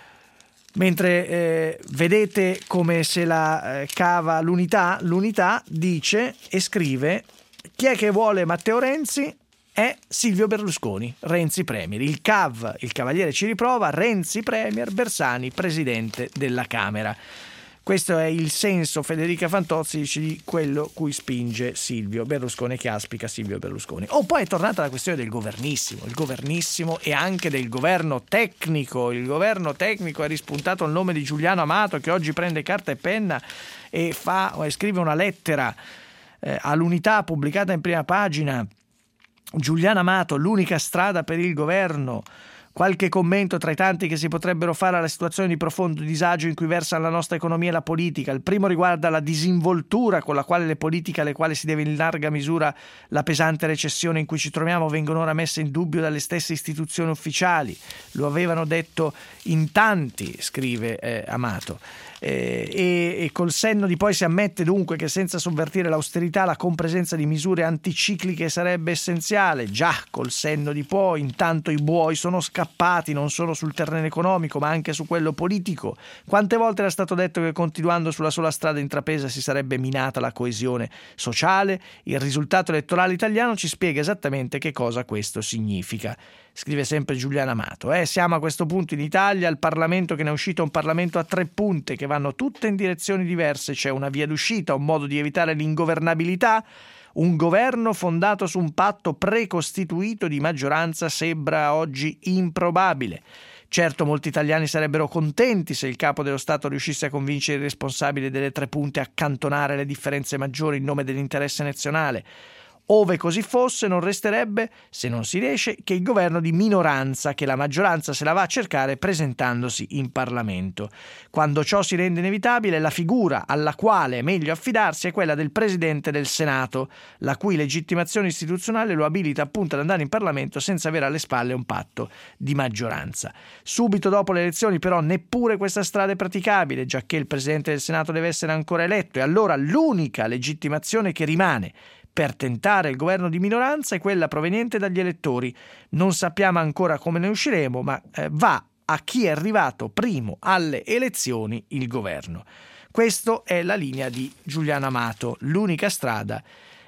Mentre eh, vedete come se la eh, cava l'unità, l'unità dice e scrive: chi è che vuole Matteo Renzi? È Silvio Berlusconi, Renzi premier. Il C A V, il Cavaliere ci riprova, Renzi premier, Bersani presidente della Camera. Questo è il senso, Federica Fantozzi dice, di quello cui spinge Silvio Berlusconi, che aspica Silvio Berlusconi. Oh, poi è tornata la questione del governissimo, il governissimo e anche del governo tecnico. Il governo tecnico ha rispuntato il nome di Giuliano Amato, che oggi prende carta e penna e fa e scrive una lettera eh, all'Unità pubblicata in prima pagina. Giuliano Amato, l'unica strada per il governo. Qualche commento tra i tanti che si potrebbero fare alla situazione di profondo disagio in cui versa la nostra economia e la politica. Il primo riguarda la disinvoltura con la quale le politiche alle quali si deve in larga misura la pesante recessione in cui ci troviamo vengono ora messe in dubbio dalle stesse istituzioni ufficiali. Lo avevano detto in tanti, scrive eh, Amato. Eh, e, e col senno di poi si ammette dunque che senza sovvertire l'austerità la compresenza di misure anticicliche sarebbe essenziale. Già, col senno di poi, intanto i buoi sono scappati non solo sul terreno economico ma anche su quello politico. Quante volte era stato detto che continuando sulla sola strada intrapresa si sarebbe minata la coesione sociale? Il risultato elettorale italiano ci spiega esattamente che cosa questo significa. Scrive sempre Giuliano Amato. Eh, siamo a questo punto in Italia, il Parlamento che ne è uscito è un Parlamento a tre punte che vanno tutte in direzioni diverse. C'è una via d'uscita, un modo di evitare l'ingovernabilità. Un governo fondato su un patto precostituito di maggioranza sembra oggi improbabile. Certo, molti italiani sarebbero contenti se il capo dello Stato riuscisse a convincere i responsabili delle tre punte a accantonare le differenze maggiori in nome dell'interesse nazionale. Ove così fosse, non resterebbe, se non si riesce, che il governo di minoranza, che la maggioranza se la va a cercare presentandosi in Parlamento. Quando ciò si rende inevitabile, la figura alla quale è meglio affidarsi è quella del Presidente del Senato, la cui legittimazione istituzionale lo abilita appunto ad andare in Parlamento senza avere alle spalle un patto di maggioranza. Subito dopo le elezioni, però, neppure questa strada è praticabile, giacché il Presidente del Senato deve essere ancora eletto, e allora l'unica legittimazione che rimane per tentare il governo di minoranza è quella proveniente dagli elettori. Non sappiamo ancora come ne usciremo, ma eh, va a chi è arrivato primo alle elezioni il governo. Questa è la linea di Giuliano Amato. L'unica strada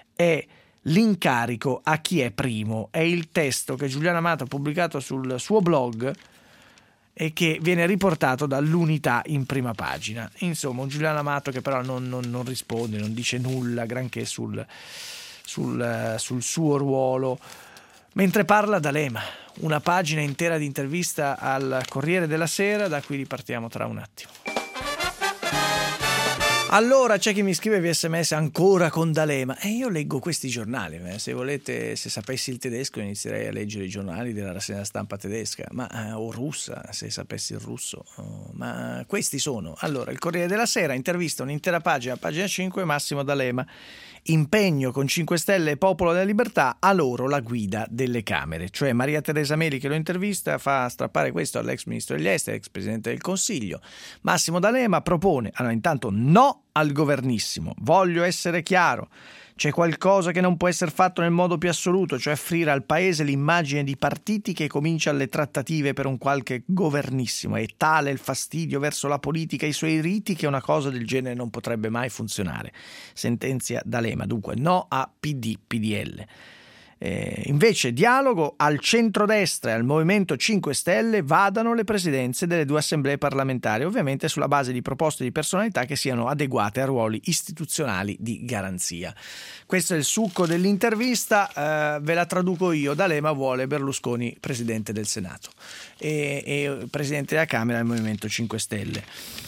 è l'incarico a chi è primo. È il testo che Giuliano Amato ha pubblicato sul suo blog e che viene riportato dall'Unità in prima pagina. Insomma, un Giuliano Amato che però non, non, non risponde, non dice nulla granché sul, sul, sul suo ruolo, mentre parla D'Alema. Una pagina intera di intervista al Corriere della Sera, da cui ripartiamo tra un attimo. Allora c'è chi mi scrive via sms ancora con D'Alema e io leggo questi giornali. Se volete, se sapessi il tedesco inizierei a leggere i giornali della rassegna stampa tedesca, ma eh, o russa se sapessi il russo, oh, ma questi sono. Allora, il Corriere della Sera intervista un'intera pagina, pagina cinque, Massimo D'Alema. Impegno con cinque Stelle e Popolo della Libertà, a loro la guida delle Camere. Cioè Maria Teresa Meli, che lo intervista, fa strappare questo all'ex ministro degli esteri, ex presidente del Consiglio. Massimo D'Alema propone, allora intanto no al governissimo, voglio essere chiaro, c'è qualcosa che non può essere fatto nel modo più assoluto, cioè offrire al paese l'immagine di partiti che cominciano le trattative per un qualche governissimo. È tale il fastidio verso la politica e i suoi riti che una cosa del genere non potrebbe mai funzionare. Sentenzia D'Alema. Dunque no a P D, P D L. Eh, invece dialogo al centrodestra e al Movimento cinque Stelle vadano le presidenze delle due assemblee parlamentari, ovviamente sulla base di proposte di personalità che siano adeguate a ruoli istituzionali di garanzia. Questo è il succo dell'intervista, eh, ve la traduco io. D'Alema vuole Berlusconi presidente del Senato e, e presidente della Camera del Movimento cinque Stelle.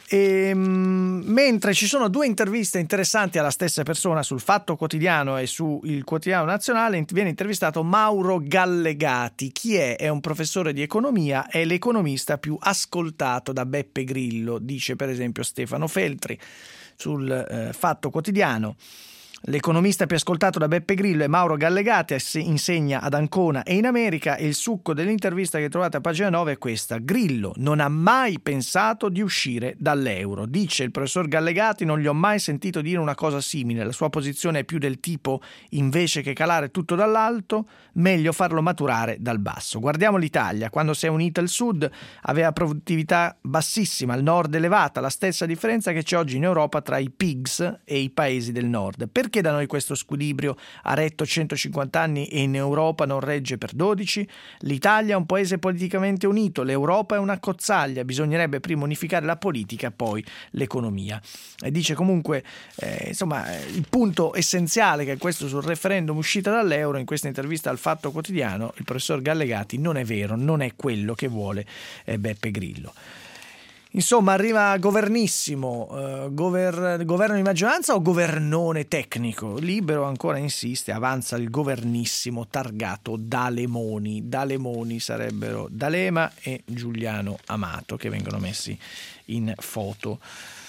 E, um, mentre ci sono due interviste interessanti alla stessa persona sul Fatto Quotidiano e su Il Quotidiano Nazionale, viene intervistato Mauro Gallegati. Chi è? È un professore di economia, è l'economista più ascoltato da Beppe Grillo, dice per esempio Stefano Feltri sul eh, Fatto Quotidiano. L'economista più ascoltato da Beppe Grillo è Mauro Gallegati, insegna ad Ancona e in America, e il succo dell'intervista che trovate a pagina nove è questa: Grillo non ha mai pensato di uscire dall'euro. Dice il professor Gallegati: non gli ho mai sentito dire una cosa simile, la sua posizione è più del tipo invece che calare tutto dall'alto, meglio farlo maturare dal basso. Guardiamo l'Italia, quando si è unita il sud aveva produttività bassissima, il nord elevata, la stessa differenza che c'è oggi in Europa tra i P I G S e i paesi del nord. Perché da noi questo squilibrio ha retto centocinquanta anni e in Europa non regge per dodici? L'Italia è un paese politicamente unito, l'Europa è una cozzaglia, bisognerebbe prima unificare la politica, poi l'economia. E dice comunque, eh, insomma, il punto essenziale, che è questo sul referendum uscita dall'euro, in questa intervista al Fatto Quotidiano, il professor Gallegati: non è vero, non è quello che vuole eh, Beppe Grillo. Insomma, arriva governissimo, eh, gover- governo di maggioranza o governone tecnico? Libero ancora insiste, avanza il governissimo targato D'Alemoni. D'Alemoni sarebbero D'Alema e Giuliano Amato, che vengono messi in foto.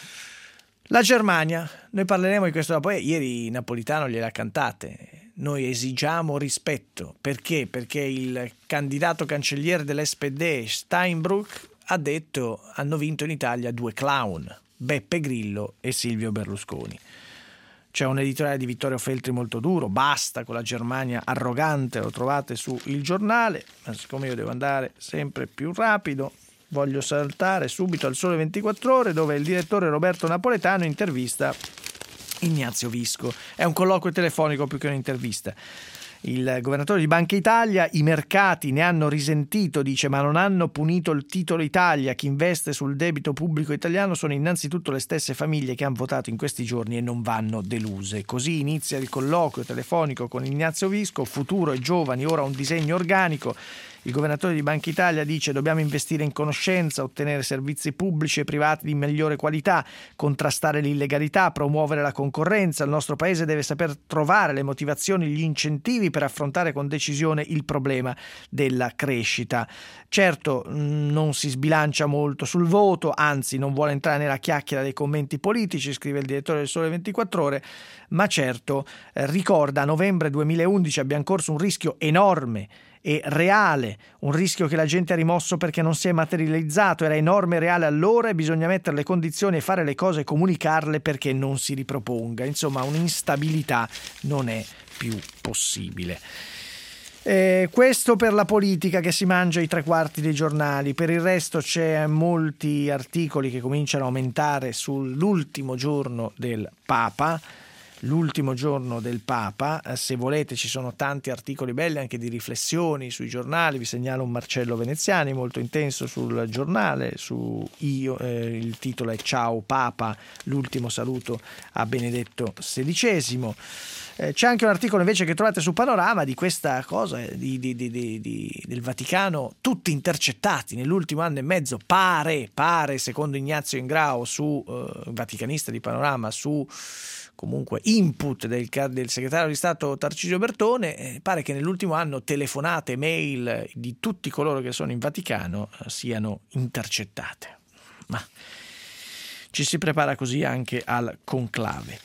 La Germania, noi parleremo di questo dopo. Ieri Napolitano gliela cantate. Noi esigiamo rispetto. Perché? Perché il candidato cancelliere dell'S P D, Steinbrück, ha detto: hanno vinto in Italia due clown, Beppe Grillo e Silvio Berlusconi. C'è un editoriale di Vittorio Feltri molto duro: basta con la Germania arrogante, lo trovate su Il Giornale, ma siccome io devo andare sempre più rapido voglio saltare subito al Sole ventiquattro Ore, dove il direttore Roberto Napoletano intervista Ignazio Visco. È un colloquio telefonico più che un'intervista. Il governatore di Banca Italia: i mercati ne hanno risentito, dice, ma non hanno punito il titolo Italia. Chi investe sul debito pubblico italiano sono innanzitutto le stesse famiglie che hanno votato in questi giorni e non vanno deluse. Così inizia il colloquio telefonico con Ignazio Visco. Futuro e giovani, ora un disegno organico. Il governatore di Banca Italia dice: dobbiamo investire in conoscenza, ottenere servizi pubblici e privati di migliore qualità, contrastare l'illegalità, promuovere la concorrenza. Il nostro paese deve saper trovare le motivazioni, gli incentivi per affrontare con decisione il problema della crescita. Certo, non si sbilancia molto sul voto, anzi non vuole entrare nella chiacchiera dei commenti politici, scrive il direttore del Sole ventiquattro Ore, ma certo eh, ricorda: a novembre duemilaundici abbiamo corso un rischio enorme e reale, un rischio che la gente ha rimosso perché non si è materializzato, era enorme e reale allora, e bisogna mettere le condizioni e fare le cose e comunicarle perché non si riproponga. Insomma, un'instabilità non è più possibile. Eh, questo per la politica, che si mangia i tre quarti dei giornali. Per il resto c'è molti articoli che cominciano a aumentare sull'ultimo giorno del Papa. L'ultimo giorno del Papa, se volete ci sono tanti articoli belli anche di riflessioni sui giornali. Vi segnalo un Marcello Veneziani molto intenso sul Giornale, su io, eh, il titolo è Ciao Papa, l'ultimo saluto a Benedetto sedicesimo. Eh, c'è anche un articolo invece che trovate su Panorama di questa cosa di, di, di, di, di, del Vaticano, tutti intercettati nell'ultimo anno e mezzo, pare, pare secondo Ignazio Ingrao, su eh, vaticanista di Panorama, su comunque input del, del segretario di Stato Tarcisio Bertone, eh, pare che nell'ultimo anno telefonate, mail di tutti coloro che sono in Vaticano eh, siano intercettate. Ma ci si prepara così anche al conclave.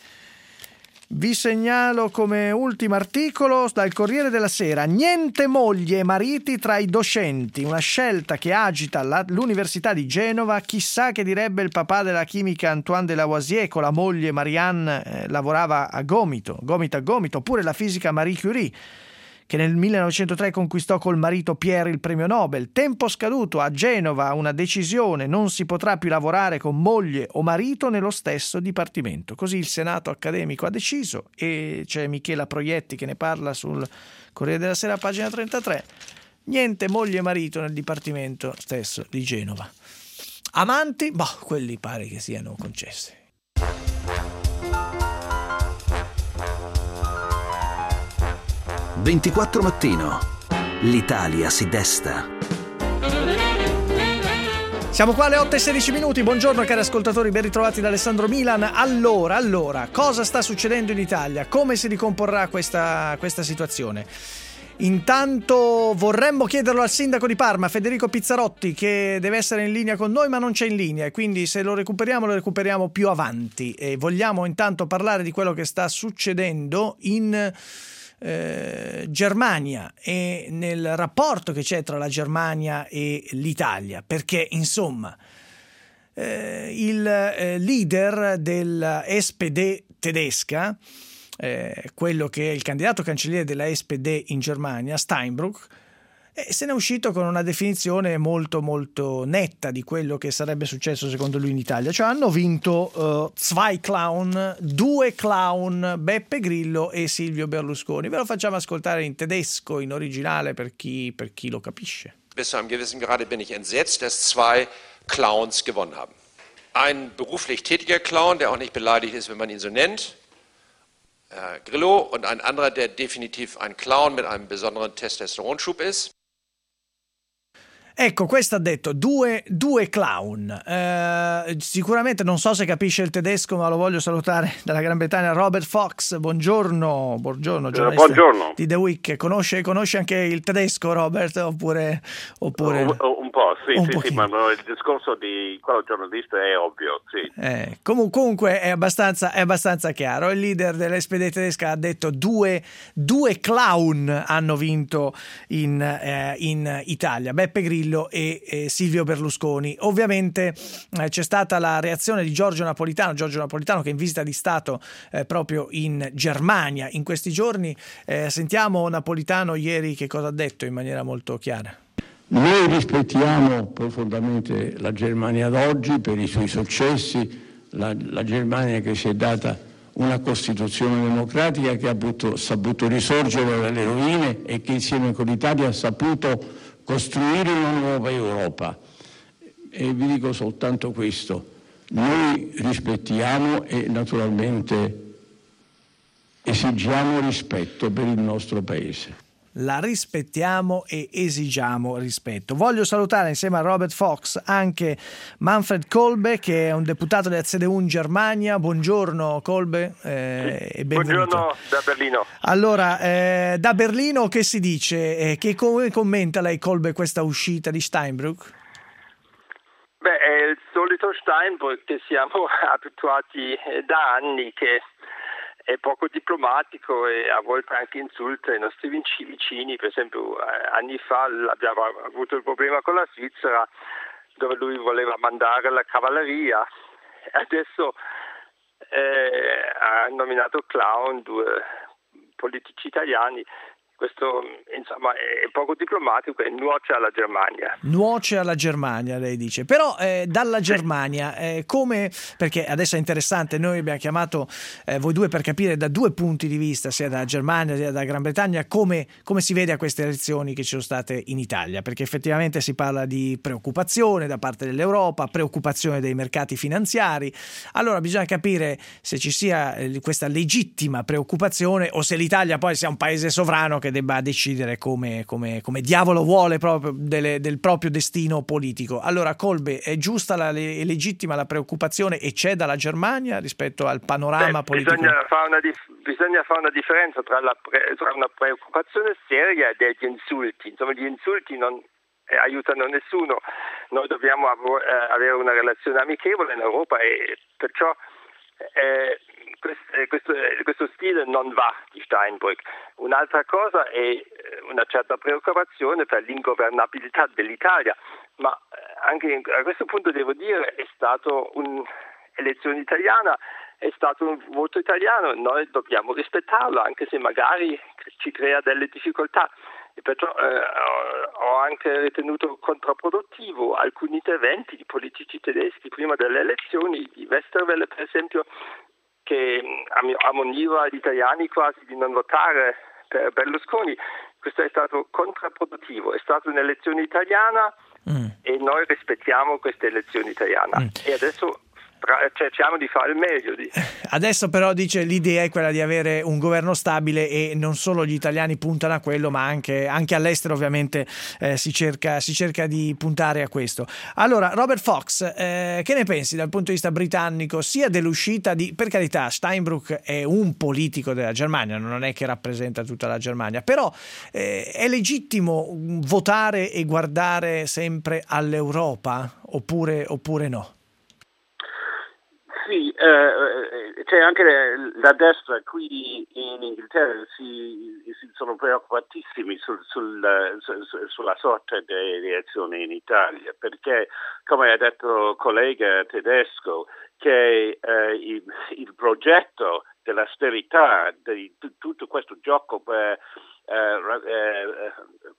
Vi segnalo come ultimo articolo dal Corriere della Sera: niente mogli e mariti tra i docenti, una scelta che agita la, l'Università di Genova. Chissà che direbbe il papà della chimica Antoine de Lavoisier, con la moglie Marianne eh, lavorava a gomito, gomito a gomito, oppure la fisica Marie Curie, che nel millenovecentotre conquistò col marito Pierre il premio Nobel. Tempo scaduto, a Genova una decisione: non si potrà più lavorare con moglie o marito nello stesso dipartimento. Così il Senato accademico ha deciso, e c'è Michela Proietti che ne parla sul Corriere della Sera, pagina trentatré. Niente moglie e marito nel dipartimento stesso di Genova. Amanti? Boh, quelli pare che siano concessi. ventiquattro Mattino. L'Italia si desta. Siamo qua alle otto e sedici minuti, buongiorno cari ascoltatori, ben ritrovati da Alessandro Milan. Allora, allora, cosa sta succedendo in Italia? Come si ricomporrà questa, questa situazione? Intanto vorremmo chiederlo al sindaco di Parma, Federico Pizzarotti, che deve essere in linea con noi ma non c'è in linea, e quindi se lo recuperiamo lo recuperiamo più avanti. E vogliamo intanto parlare di quello che sta succedendo in Eh, Germania e nel rapporto che c'è tra la Germania e l'Italia, perché insomma eh, il eh, leader della S P D tedesca, eh, quello che è il candidato cancelliere della S P D in Germania, Steinbrück, e se ne è uscito con una definizione molto molto netta di quello che sarebbe successo secondo lui in Italia, cioè hanno vinto uh, zwei Clown, due clown, Beppe Grillo e Silvio Berlusconi. Ve lo facciamo ascoltare in tedesco, in originale, per chi, per chi lo capisce. Bis zu einem gewissen Grade bin ich entsetzt, dass zwei Clowns gewonnen haben. Ein beruflich tätiger Clown, der auch nicht beleidigt ist, wenn man ihn so nennt, äh, Grillo, und ein anderer, der definitiv ein Clown mit einem besonderen Testosteronschub ist. Ecco, questo ha detto due, due clown. Eh, sicuramente non so se capisce il tedesco, ma lo voglio salutare dalla Gran Bretagna. Robert Fox, buongiorno, buongiorno, giornalista buongiorno. di The Week. Conosce, conosce anche il tedesco, Robert? Oppure, oppure... Un, un po', sì, un sì, sì, ma il discorso di quello giornalista è ovvio, sì. Eh, comu- comunque è abbastanza, è abbastanza chiaro. Il leader dell'S P D tedesca ha detto due, due clown hanno vinto in, eh, in Italia, Beppe Grillo e eh, Silvio Berlusconi. Ovviamente eh, c'è stata la reazione di Giorgio Napolitano, Giorgio Napolitano che è in visita di Stato eh, proprio in Germania in questi giorni. Eh, sentiamo Napolitano ieri che cosa ha detto in maniera molto chiara. Noi rispettiamo profondamente la Germania d'oggi per i suoi successi, la, la Germania che si è data una Costituzione democratica, che ha avuto, saputo risorgere dalle rovine e che insieme con l'Italia ha saputo costruire una nuova Europa. E vi dico soltanto questo: noi rispettiamo e naturalmente esigiamo rispetto per il nostro Paese. La rispettiamo e esigiamo rispetto. Voglio salutare insieme a Robert Fox anche Manfred Kolbe, che è un deputato della C D U in Germania. Buongiorno Kolbe eh, sì. e benvenuto. Buongiorno da Berlino. Allora, eh, da Berlino che si dice? Eh, che come commenta lei, Kolbe, questa uscita di Steinbrück? Beh, è il solito Steinbrück che siamo abituati da anni, che è poco diplomatico e a volte anche insulta i nostri vicini. Per esempio anni fa abbiamo avuto il problema con la Svizzera, dove lui voleva mandare la cavalleria. Adesso eh, ha nominato clown due politici italiani. Questo insomma è poco diplomatico e nuoce alla Germania. Nuoce alla Germania, lei dice. Però eh, dalla Germania, eh, come, perché adesso è interessante, noi abbiamo chiamato eh, voi due per capire da due punti di vista, sia dalla Germania sia dalla Gran Bretagna, come, come si vede a queste elezioni che ci sono state in Italia, perché effettivamente si parla di preoccupazione da parte dell'Europa, preoccupazione dei mercati finanziari. Allora bisogna capire se ci sia eh, questa legittima preoccupazione o se l'Italia poi sia un paese sovrano che debba decidere come, come, come diavolo vuole proprio delle, del proprio destino politico. Allora Kolbe, è giusta, la, è legittima la preoccupazione e c'è dalla Germania rispetto al panorama Beh, politico? Bisogna fare, una dif- bisogna fare una differenza tra, la pre- tra una preoccupazione seria e degli insulti. Insomma, gli insulti non eh, aiutano nessuno. Noi dobbiamo av- eh, avere una relazione amichevole in Europa e perciò eh, Questo, questo stile non va di Steinbrück. Un'altra cosa è una certa preoccupazione per l'ingovernabilità dell'Italia, ma anche a questo punto devo dire è stato un'elezione italiana, è stato un voto italiano, noi dobbiamo rispettarlo anche se magari ci crea delle difficoltà. E perciò eh, ho anche ritenuto contraproduttivo alcuni interventi di politici tedeschi prima delle elezioni, di Westerwelle per esempio, che ammoniva gli italiani quasi di non votare per Berlusconi. Questo è stato contraproduttivo, è stata un'elezione italiana mm. e noi rispettiamo questa elezione italiana mm. e adesso tra- cerchiamo di fare il meglio. Di... Adesso però dice l'idea è quella di avere un governo stabile e non solo gli italiani puntano a quello, ma anche, anche all'estero ovviamente eh, si, cerca, si cerca di puntare a questo. Allora, Robert Fox, eh, che ne pensi dal punto di vista britannico sia dell'uscita di, per carità, Steinbrück è un politico della Germania, non è che rappresenta tutta la Germania, però eh, è legittimo votare e guardare sempre all'Europa oppure, oppure no? Sì, eh, c'è anche la destra qui in Inghilterra, si, si sono preoccupatissimi sul, sul, su, sulla sorte delle elezioni in Italia, perché, come ha detto il collega tedesco, che eh, il, il progetto dell'austerità, di t- tutto questo gioco per eh, eh,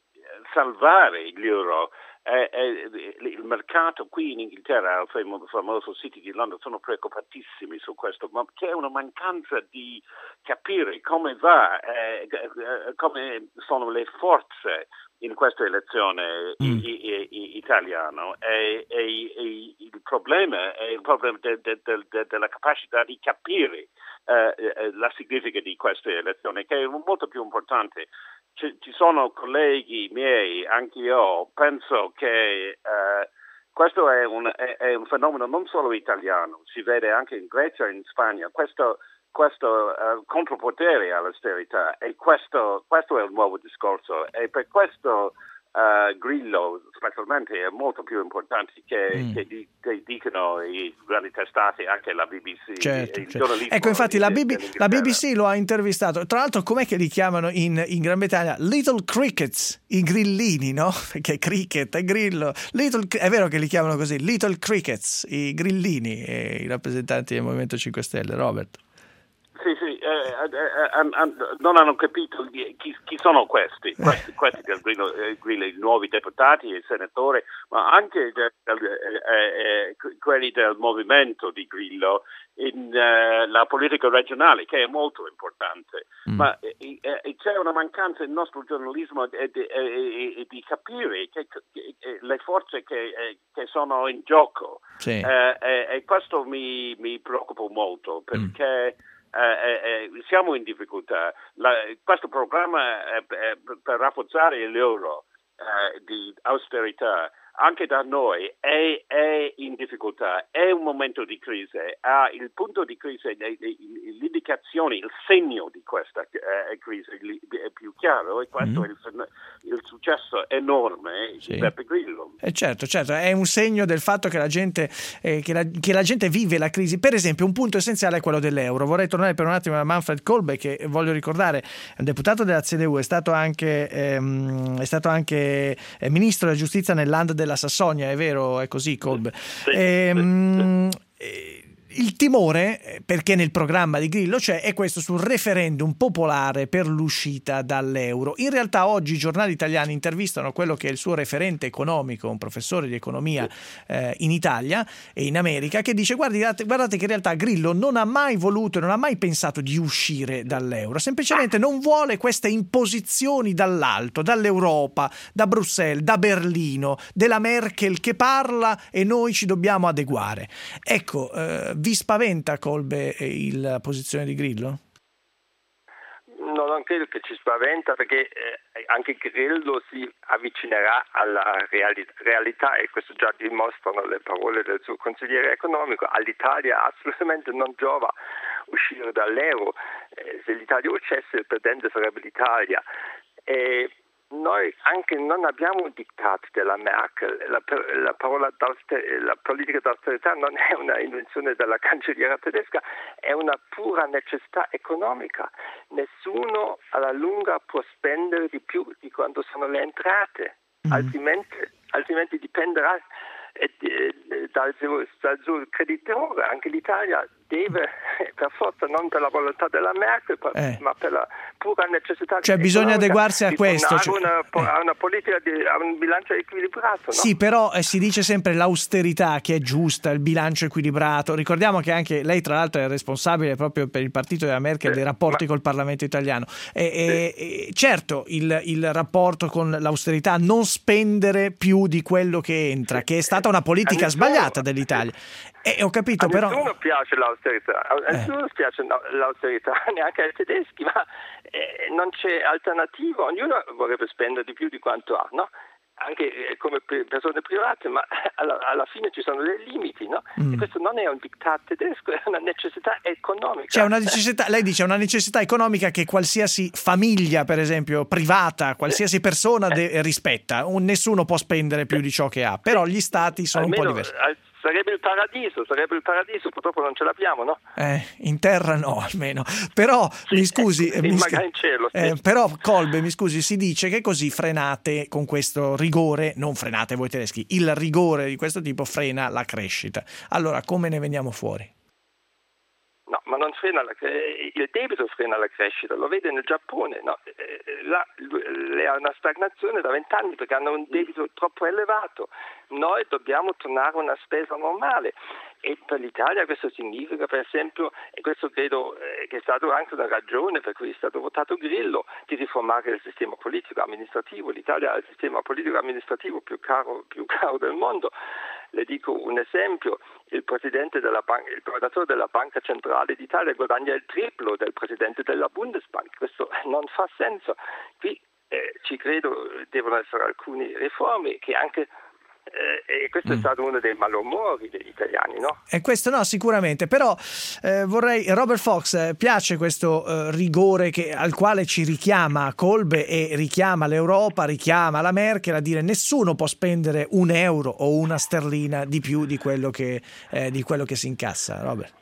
salvare l'euro, Eh, eh, il mercato qui in Inghilterra, il fam- famoso City di Londra, sono preoccupatissimi su questo, ma c'è una mancanza di capire come va, eh, eh, come sono le forze in questa elezione mm. i- i- i- italiana e, e, e il problema è il problema de- de- de- de- della capacità di capire eh, eh, la significa di questa elezione, che è molto più importante. Ci, ci sono colleghi miei, anche io, penso che eh, questo è un, è, è un fenomeno non solo italiano, si vede anche in Grecia e in Spagna, questo, questo uh, contropotere all'austerità, e questo, questo è il nuovo discorso, e per questo uh, Grillo specialmente è molto più importante che, mm. che, di, che dicono i grandi testate, anche la B B C. Certo, il certo. Ecco, infatti la, B B, la B B C lo ha intervistato, tra l'altro com'è che li chiamano in, in Gran Bretagna? Little Crickets, i grillini, no? Perché cricket è grillo, Little, è vero che li chiamano così, Little Crickets, i grillini, e i rappresentanti del Movimento cinque Stelle. Robert. Sì, sì, eh, eh, eh, non hanno capito chi, chi sono questi, questi, questi del Grillo, eh, Grillo, i nuovi deputati, i senatori, ma anche de, de, eh, eh, quelli del movimento di Grillo in eh, la politica regionale, che è molto importante. Mm. Ma eh, eh, c'è una mancanza nel nostro giornalismo di, di, di, di capire che, che, che le forze che, eh, che sono in gioco, sì. eh, eh, e questo mi, mi preoccupa molto, perché mm. Eh, eh, siamo in difficoltà. La, questo programma eh, eh, per rafforzare l'euro eh, di austerità anche da noi è, è in difficoltà, è un momento di crisi, ha il punto di crisi, l'indicazione, il segno di questa eh, crisi è più chiaro, e questo mm. è il, il successo enorme sì. di Beppe Grillo. Eh certo, certo, è un segno del fatto che la gente eh, che, la, che la gente vive la crisi. Per esempio, un punto essenziale è quello dell'euro. Vorrei tornare per un attimo a Manfred Kolbe, che voglio ricordare è un deputato della C D U, è stato anche ehm, è stato anche eh, ministro della giustizia nel land della Sassonia, è vero? È così, Kolbe? Sì, ehm, sì, sì. Il timore, perché nel programma di Grillo c'è, è questo sul referendum popolare per l'uscita dall'euro. In realtà oggi i giornali italiani intervistano quello che è il suo referente economico, un professore di economia eh, in Italia e in America, che dice guardate, guardate che in realtà Grillo non ha mai voluto e non ha mai pensato di uscire dall'euro, semplicemente non vuole queste imposizioni dall'alto, dall'Europa, da Bruxelles, da Berlino, della Merkel che parla e noi ci dobbiamo adeguare. Ecco, eh, vi spaventa, Kolbe, la posizione di Grillo? No, non credo che ci spaventa, perché eh, anche Grillo si avvicinerà alla reali- realtà, e questo già dimostrano le parole del suo consigliere economico. All'Italia assolutamente non giova uscire dall'euro. Eh, se l'Italia uscisse, il perdente sarebbe l'Italia. E noi anche non abbiamo diktat della Merkel, la, la, parola la politica d'austerità non è una invenzione della cancelliera tedesca, è una pura necessità economica. Nessuno alla lunga può spendere di più di quanto sono le entrate, mm. altrimenti, altrimenti dipenderà eh, dal, dal suo creditore. Anche l'Italia deve, per forza, non per la volontà della Merkel, eh. ma per la pura necessità. Cioè bisogna adeguarsi a questo. Cioè, una, eh. una politica, di, a un bilancio equilibrato. No? Sì, però eh, si dice sempre l'austerità che è giusta, il bilancio equilibrato. Ricordiamo che anche lei, tra l'altro, è responsabile proprio per il partito della Merkel sì, dei rapporti ma... col Parlamento italiano. E, sì. e, certo, il, il rapporto con l'austerità, non spendere più di quello che entra, sì. che è stata una politica sbagliata dell'Italia. Eh, ho capito, a però... nessuno piace l'austerità, a nessuno eh. piace l'austerità, neanche ai tedeschi, ma eh, non c'è alternativa, ognuno vorrebbe spendere di più di quanto ha, no? Anche eh, come persone private, ma alla, alla fine ci sono dei limiti, no? Mm. E questo non è un diktat tedesco, è una necessità economica. C'è una necessità, lei dice una necessità economica che qualsiasi famiglia, per esempio, privata, qualsiasi persona de- rispetta. Nessuno può spendere più di ciò che ha, però gli stati sono Almeno, un po' diversi. Al- Sarebbe il paradiso, sarebbe il paradiso, purtroppo non ce l'abbiamo, no? Eh, in terra no, almeno. Però, sì, mi scusi... Ecco, mi magari in cielo, sì. eh, però, Kolbe, mi scusi, si dice che così frenate con questo rigore, non frenate voi tedeschi, il rigore di questo tipo frena la crescita. Allora, come ne veniamo fuori? No, ma non frena la, il debito frena la crescita, lo vede nel Giappone, no? Là, le ha una stagnazione da vent'anni perché hanno un debito troppo elevato. Noi dobbiamo tornare a una spesa normale e per l'Italia questo significa, per esempio, e questo credo eh, che è stato anche una ragione per cui è stato votato Grillo, di riformare il sistema politico amministrativo. L'Italia ha il sistema politico amministrativo più caro, più caro del mondo. Le dico un esempio, il presidente della banca, il governatore della Banca Centrale d'Italia guadagna il triplo del presidente della Bundesbank, questo non fa senso. Qui eh, ci credo devono essere alcune riforme che anche eh, e questo mm. è stato uno dei malumori degli italiani, no? E questo no, sicuramente, però eh, vorrei, Robert Fox, eh, piace questo eh, rigore che, al quale ci richiama Kolbe e richiama l'Europa, richiama la Merkel a dire nessuno può spendere un euro o una sterlina di più di quello che, eh, di quello che si incassa, Robert.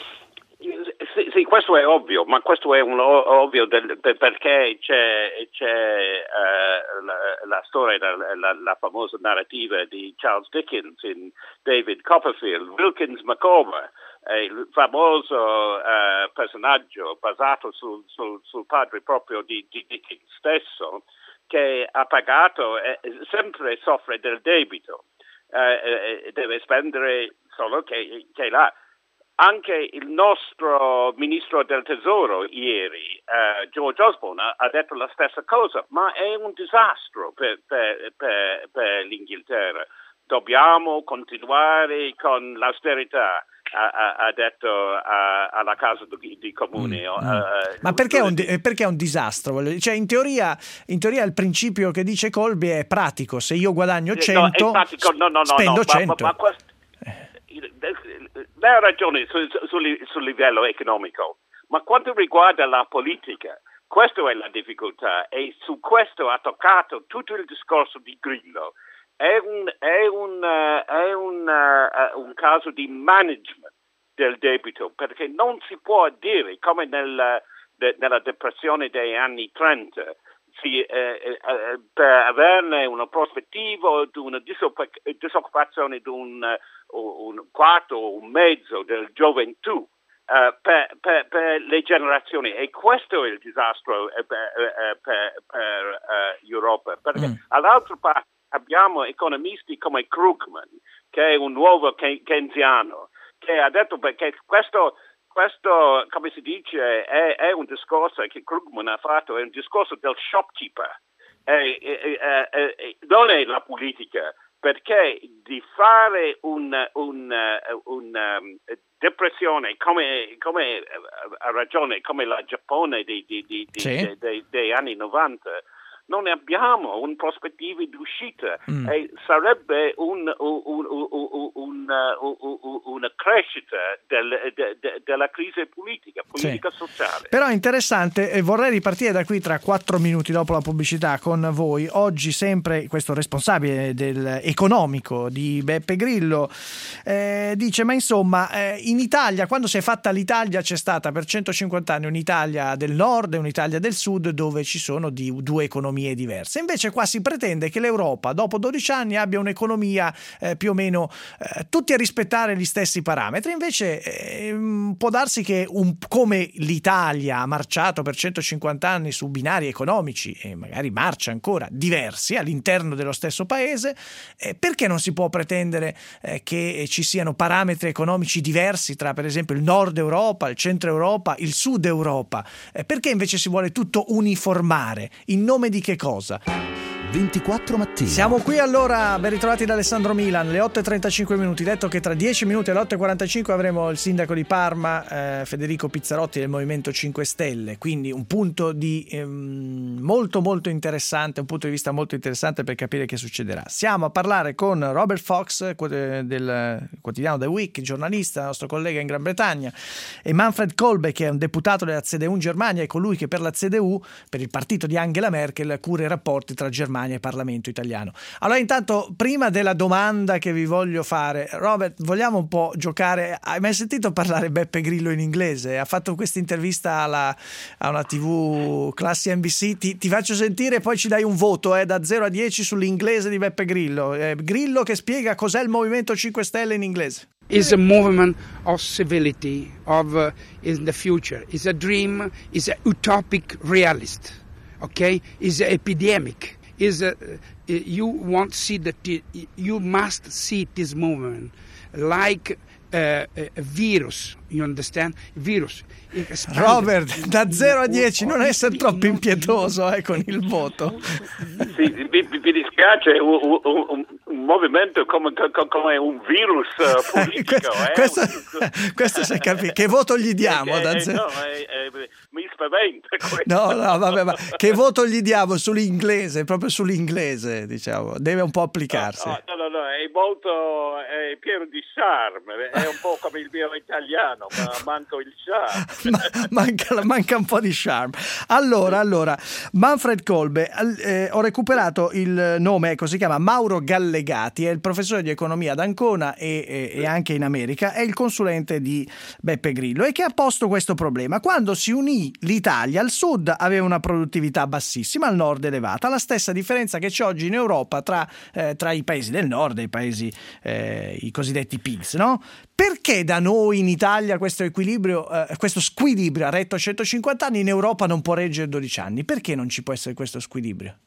Sì, sì, questo è ovvio, ma questo è un ovvio del, perché c'è, c'è uh, la, la storia, la, la, la famosa narrativa di Charles Dickens in David Copperfield, Wilkins Micawber, il famoso uh, personaggio basato sul, sul, sul padre proprio di, di Dickens stesso, che ha pagato e sempre soffre del debito, uh, deve spendere solo che, che là. Anche il nostro ministro del tesoro ieri, uh, George Osborne, ha, ha detto la stessa cosa, ma è un disastro per, per, per, per l'Inghilterra. Dobbiamo continuare con l'austerità, ha, ha, ha detto uh, alla Casa di, di Comune. Mm, uh, mm. Ma perché è, un, perché è un disastro? Cioè, in teoria, in teoria il principio che dice Kolbe è pratico. Se io guadagno cento, no, pratico, no, no, no, spendo no, cento. Ma, ma, ma questo, lei ha ragione sul, sul, sul livello economico, ma quanto riguarda la politica, questa è la difficoltà e su questo ha toccato tutto il discorso di Grillo. È un, è un, uh, è un, uh, un caso di management del debito, perché non si può dire come nel, de, nella depressione degli anni trenta, sì, eh, eh, per averne una prospettiva di una disoccupazione di un, un quarto o un mezzo del gioventù uh, per, per, per le generazioni, e questo è il disastro eh, per, eh, per, per uh, Europa, perché mm. all'altra parte abbiamo economisti come Krugman, che è un nuovo keynesiano, che ha detto perché questo Questo, come si dice, è, è un discorso che Krugman ha fatto, è un discorso del shopkeeper, è, è, è, è, non è la politica, perché di fare un, un, un um, depressione come, come ha ragione, come la Giappone dei, dei, dei, sì. dei, dei, dei anni novanta, non abbiamo un prospettiva di uscita mm. e sarebbe un, un, un, un, un, un, una crescita del, de, de, della crisi politica, politica sì. sociale. Però è interessante, e vorrei ripartire da qui tra quattro minuti dopo la pubblicità con voi. Oggi sempre questo responsabile del economico di Beppe Grillo eh, dice ma insomma eh, in Italia, quando si è fatta l'Italia, c'è stata per centocinquanta anni un'Italia del nord e un'Italia del sud dove ci sono di due economie diverse. Invece qua si pretende che l'Europa dopo dodici anni abbia un'economia eh, più o meno eh, tutti a rispettare gli stessi parametri. Invece eh, può darsi che un, come l'Italia ha marciato per centocinquanta anni su binari economici e magari marcia ancora diversi all'interno dello stesso paese, eh, perché non si può pretendere eh, che ci siano parametri economici diversi tra per esempio il nord Europa, il centro Europa, il sud Europa? Eh, perché invece si vuole tutto uniformare? In nome di che cosa? ventiquattro mattino. Siamo qui allora, ben ritrovati da Alessandro Milan, le otto e trentacinque minuti. Detto che tra dieci minuti alle otto e quarantacinque avremo il sindaco di Parma, eh, Federico Pizzarotti del Movimento cinque Stelle, quindi un punto di ehm, molto molto interessante, un punto di vista molto interessante per capire che succederà. Siamo a parlare con Robert Fox del quotidiano The Week, giornalista, nostro collega in Gran Bretagna, e Manfred Kolbe, che è un deputato della C D U in Germania, e colui che per la C D U, per il partito di Angela Merkel, cura i rapporti tra Germania e Parlamento italiano. Allora, intanto, prima della domanda che vi voglio fare, Robert, vogliamo un po' giocare? Hai mai sentito parlare Beppe Grillo in inglese? Ha fatto questa intervista alla, a una tivù classe N B C. Ti, ti faccio sentire e poi ci dai un voto eh, da zero a dieci sull'inglese di Beppe Grillo. Eh, Grillo che spiega cos'è il Movimento cinque Stelle in inglese. Is a movement of civility, of uh, in the future. Is a dream, is a utopic realist. Okay? Is a epidemic. Is a, you want to see that you must see this movement like a, a virus, you understand? Virus. Robert, da zero a dieci, non essere troppo impietoso eh, con il voto. Sì, mi, mi dispiace, un, un, un movimento come, come un virus uh, politico. eh? questo, questo si capisce. Che voto gli diamo? Eh, da eh, zero... no, eh, eh, mi spaventa questo. No, no, vabbè, ma che voto gli diamo sull'inglese, proprio sull'inglese, diciamo, deve un po' applicarsi. No, no, no, no, è molto, è pieno di charme, è un po' come il mio italiano, ma manco il charme. Ma, manca, manca un po' di charme. Allora, allora Manfred Kolbe, eh, ho recuperato il nome, ecco, si chiama Mauro Gallegati, è il professore di economia ad Ancona e, e, e anche in America, è il consulente di Beppe Grillo e che ha posto questo problema. Quando si unì l'Italia, al sud aveva una produttività bassissima, al nord elevata, la stessa differenza che c'è oggi in Europa tra, eh, tra i paesi del nord e i paesi, eh, i cosiddetti P I G S, no? Perché da noi in Italia questo equilibrio, eh, questo squilibrio ha retto centocinquanta anni, in Europa non può reggere dodici anni? Perché non ci può essere questo squilibrio?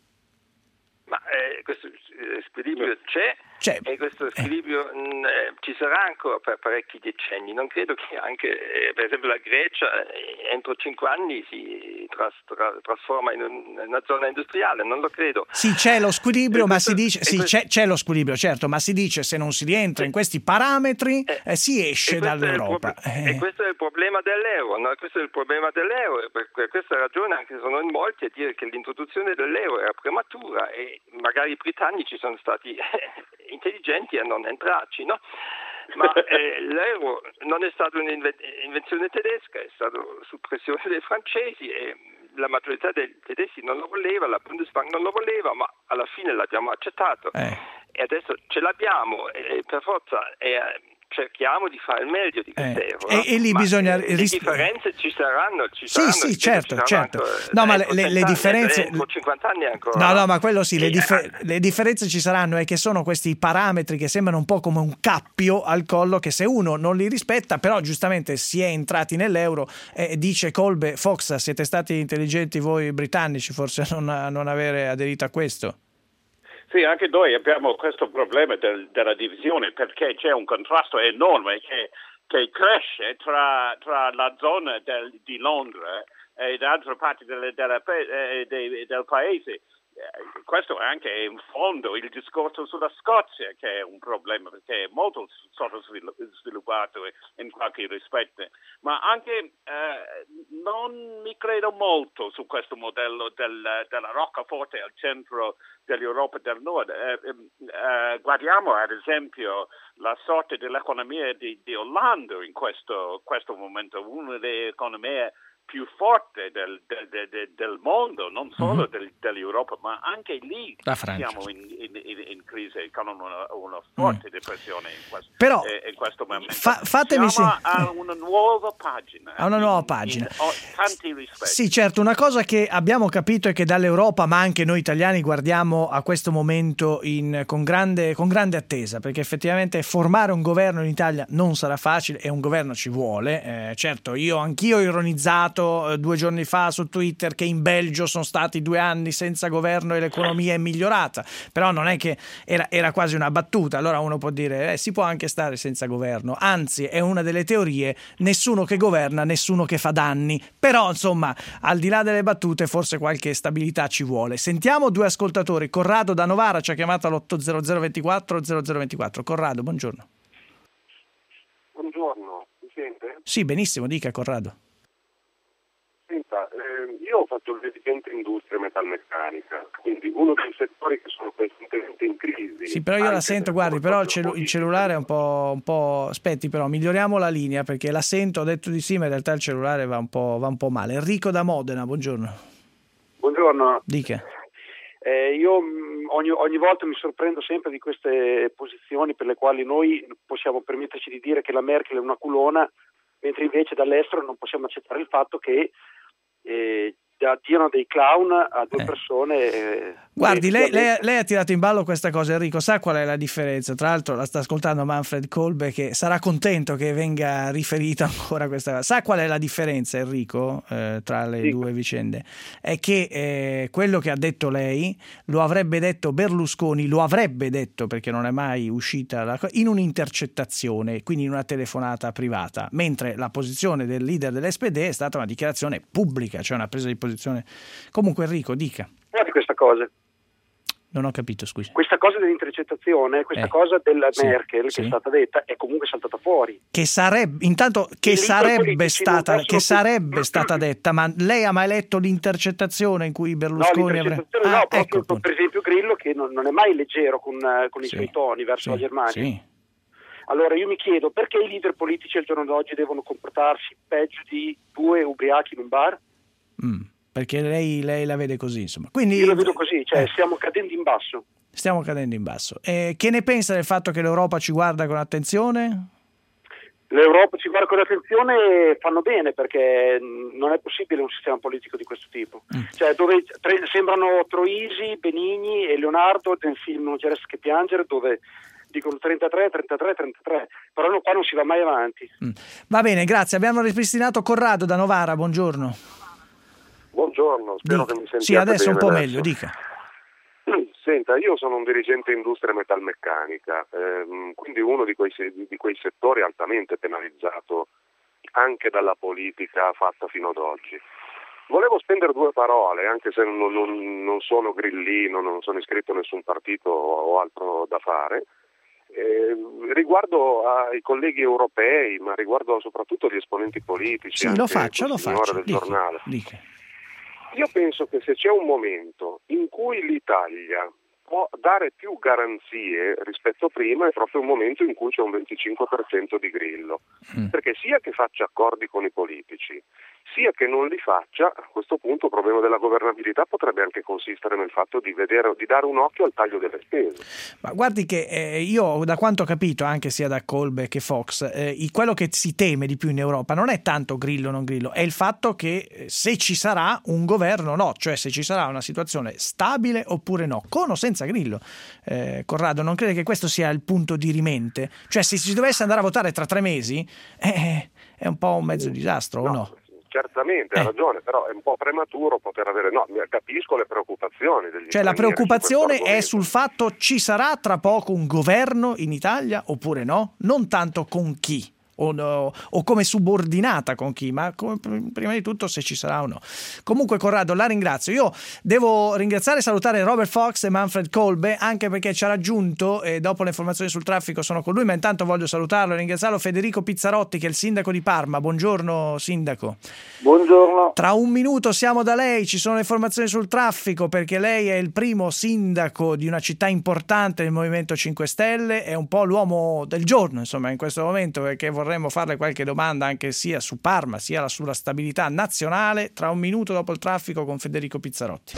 Ma eh, questo squilibrio c'è, c'è e questo squilibrio eh. mh, ci sarà ancora per parecchi decenni. Non credo che anche, eh, per esempio, la Grecia eh, entro cinque anni si tras, tra, trasforma in, un, in una zona industriale, non lo credo. Sì, c'è lo squilibrio, e ma questo, si dice sì, questo, c'è, c'è lo squilibrio, certo, ma si dice se non si rientra in questi parametri eh, eh, si esce dall'Europa. Prob- eh. E questo è il problema dell'euro, no? Questo è il problema dell'euro, e per questa ragione anche sono in molti a dire che l'introduzione dell'euro era prematura e magari i britannici sono stati intelligenti a non entrarci, no? Ma eh, l'euro non è stata un'invenzione tedesca, è stato su pressione dei francesi e la maggiorità dei tedeschi non lo voleva, la Bundesbank non lo voleva, ma alla fine l'abbiamo accettato eh. e adesso ce l'abbiamo e per forza è, cerchiamo di fare il meglio di quest'euro. Eh, no? e, e lì ma bisogna le ris- differenze ci saranno, ci sì, saranno, sì, certo, certo. Ancora, no, ma le, le, le differenze entro cinquanta anni ancora. No, no, ma quello sì, le, dif- le differenze ci saranno, è che sono questi parametri che sembrano un po' come un cappio al collo che se uno non li rispetta, però giustamente si è entrati nell'euro, eh, dice Kolbe, Fox, siete stati intelligenti voi britannici forse a non, a non avere aderito a questo. Sì, anche noi abbiamo questo problema del, della divisione, perché c'è un contrasto enorme che, che cresce tra, tra la zona del, di Londra e altre parti del, della, eh, de, del paese. Questo è anche in fondo il discorso sulla Scozia, che è un problema perché è molto sottosviluppato in qualche rispetto, ma anche eh, non mi credo molto su questo modello del, della roccaforte al centro dell'Europa del Nord. Eh, eh, guardiamo ad esempio la sorte dell'economia di, di Olanda in questo, questo momento, una delle economie più forte del, del, del, del mondo, non solo mm-hmm. del, dell'Europa, ma anche lì siamo in, in, in crisi con una, una forte mm. depressione in questo, Però, eh, in questo momento. Fa, fatemi siamo sì. a una nuova pagina. A una nuova in, pagina. In, oh, tanti rispetti. Sì, certo, una cosa che abbiamo capito è che dall'Europa, ma anche noi italiani, guardiamo a questo momento in, con, grande, con grande attesa, perché effettivamente formare un governo in Italia non sarà facile e un governo ci vuole. Eh, certo, io anch'io ho ironizzato pubblicato eh, due giorni fa su Twitter che in Belgio sono stati due anni senza governo e l'economia è migliorata, però non è che era, era quasi una battuta. Allora uno può dire eh, si può anche stare senza governo, anzi è una delle teorie, nessuno che governa, nessuno che fa danni, però insomma al di là delle battute forse qualche stabilità ci vuole. Sentiamo due ascoltatori. Corrado da Novara ci ha chiamato all'otto zero zero ventiquattro zero zero ventiquattro. Corrado, buongiorno. Buongiorno, mi sente? Sì, benissimo, dica Corrado. Senta, eh, io ho fatto il dirigente industria metalmeccanica, quindi uno dei settori che sono costantemente in crisi. Sì, però io la sento, guardi, però il, celu- il cellulare è un po', un po'... Aspetti però, miglioriamo la linea perché la sento, ho detto di sì, ma in realtà il cellulare va un po', va un po' male. Enrico da Modena, buongiorno. Buongiorno. Dica. Eh, io mh, ogni, ogni volta mi sorprendo sempre di queste posizioni per le quali noi possiamo permetterci di dire che la Merkel è una culona, mentre invece dall'estero non possiamo accettare il fatto che eh, diano dei clown a due eh. persone. Eh, Guardi, lei, lei, lei ha tirato in ballo questa cosa, Enrico, sa qual è la differenza? Tra l'altro la sta ascoltando Manfred Kolbe che sarà contento che venga riferita ancora questa cosa. Sa qual è la differenza, Enrico, eh, tra le sì. due vicende? È che eh, quello che ha detto lei lo avrebbe detto Berlusconi, lo avrebbe detto perché non è mai uscita la, in un'intercettazione, quindi in una telefonata privata, mentre la posizione del leader dell'S P D è stata una dichiarazione pubblica, cioè una presa di posizione. Comunque Enrico, dica. Guardi questa cosa. Non ho capito, scusi. Questa cosa dell'intercettazione, questa eh, cosa della sì, Merkel sì. che è stata detta è comunque saltata fuori. Che sarebbe, intanto, che sarebbe stata, che sarebbe stata detta, ma lei ha mai letto l'intercettazione in cui Berlusconi no, avrebbe... Ah, no, proprio ecco, per esempio Grillo che non, non è mai leggero con, con i sì, suoi toni verso sì, la Germania. Sì. Allora io mi chiedo perché i leader politici al giorno d'oggi devono comportarsi peggio di due ubriachi in un bar? Mm. Perché lei, lei la vede così, insomma. Quindi, io la vedo così, cioè eh, stiamo cadendo in basso. Stiamo cadendo in basso. Eh, che ne pensa del fatto che l'Europa ci guarda con attenzione? L'Europa ci guarda con attenzione e fanno bene perché non è possibile un sistema politico di questo tipo. Mm. Cioè dove tre, sembrano Troisi, Benigni e Leonardo del film Non ci resta che piangere, dove dicono trentatré, trentatré, trentatré, però no, qua non si va mai avanti. Mm. Va bene, grazie. Abbiamo ripristinato Corrado da Novara, buongiorno. Buongiorno, spero dica. che mi sentiate Sì, adesso bene un po' adesso. meglio, dica. Senta, io sono un dirigente industria metalmeccanica, ehm, quindi uno di quei, di quei settori altamente penalizzato anche dalla politica fatta fino ad oggi. Volevo spendere due parole, anche se non, non, non sono grillino, non sono iscritto a nessun partito o altro da fare, eh, riguardo ai colleghi europei, ma riguardo soprattutto agli esponenti politici. Sì, lo faccio, lo faccio. Del dica, giornale. Dica. Io penso che se c'è un momento in cui l'Italia può dare più garanzie rispetto a prima è proprio un momento in cui c'è un venticinque per cento di Grillo, mm. perché sia che faccia accordi con i politici, sia che non li faccia, a questo punto il problema della governabilità potrebbe anche consistere nel fatto di vedere, di dare un occhio al taglio delle spese. Ma guardi che eh, io da quanto ho capito anche sia da Kolbe che Fox, eh, quello che si teme di più in Europa non è tanto Grillo o non Grillo, è il fatto che eh, se ci sarà un governo o no, cioè se ci sarà una situazione stabile oppure no, con o senza Grillo. Eh, Corrado, non crede che questo sia il punto dirimente? Cioè se si dovesse andare a votare tra tre mesi eh, è un po' un mezzo disastro no. o no? Certamente, eh. ha ragione, però è un po' prematuro poter avere... No, capisco le preoccupazioni degli Cioè la preoccupazione è sul fatto ci sarà tra poco un governo in Italia oppure no? Non tanto con chi o, no, o come subordinata con chi, ma come, prima di tutto se ci sarà o no. Comunque Corrado, la ringrazio. Io devo ringraziare e salutare Robert Fox e Manfred Kolbe, anche perché ci ha raggiunto e dopo le informazioni sul traffico sono con lui, ma intanto voglio salutarlo e ringraziarlo Federico Pizzarotti, che è il sindaco di Parma. Buongiorno sindaco. Buongiorno. Tra un minuto siamo da lei, ci sono le informazioni sul traffico perché lei è il primo sindaco di una città importante del Movimento cinque Stelle, è un po' l'uomo del giorno insomma in questo momento, perché vorremmo farle qualche domanda anche sia su Parma sia sulla stabilità nazionale. Tra un minuto dopo il traffico con Federico Pizzarotti.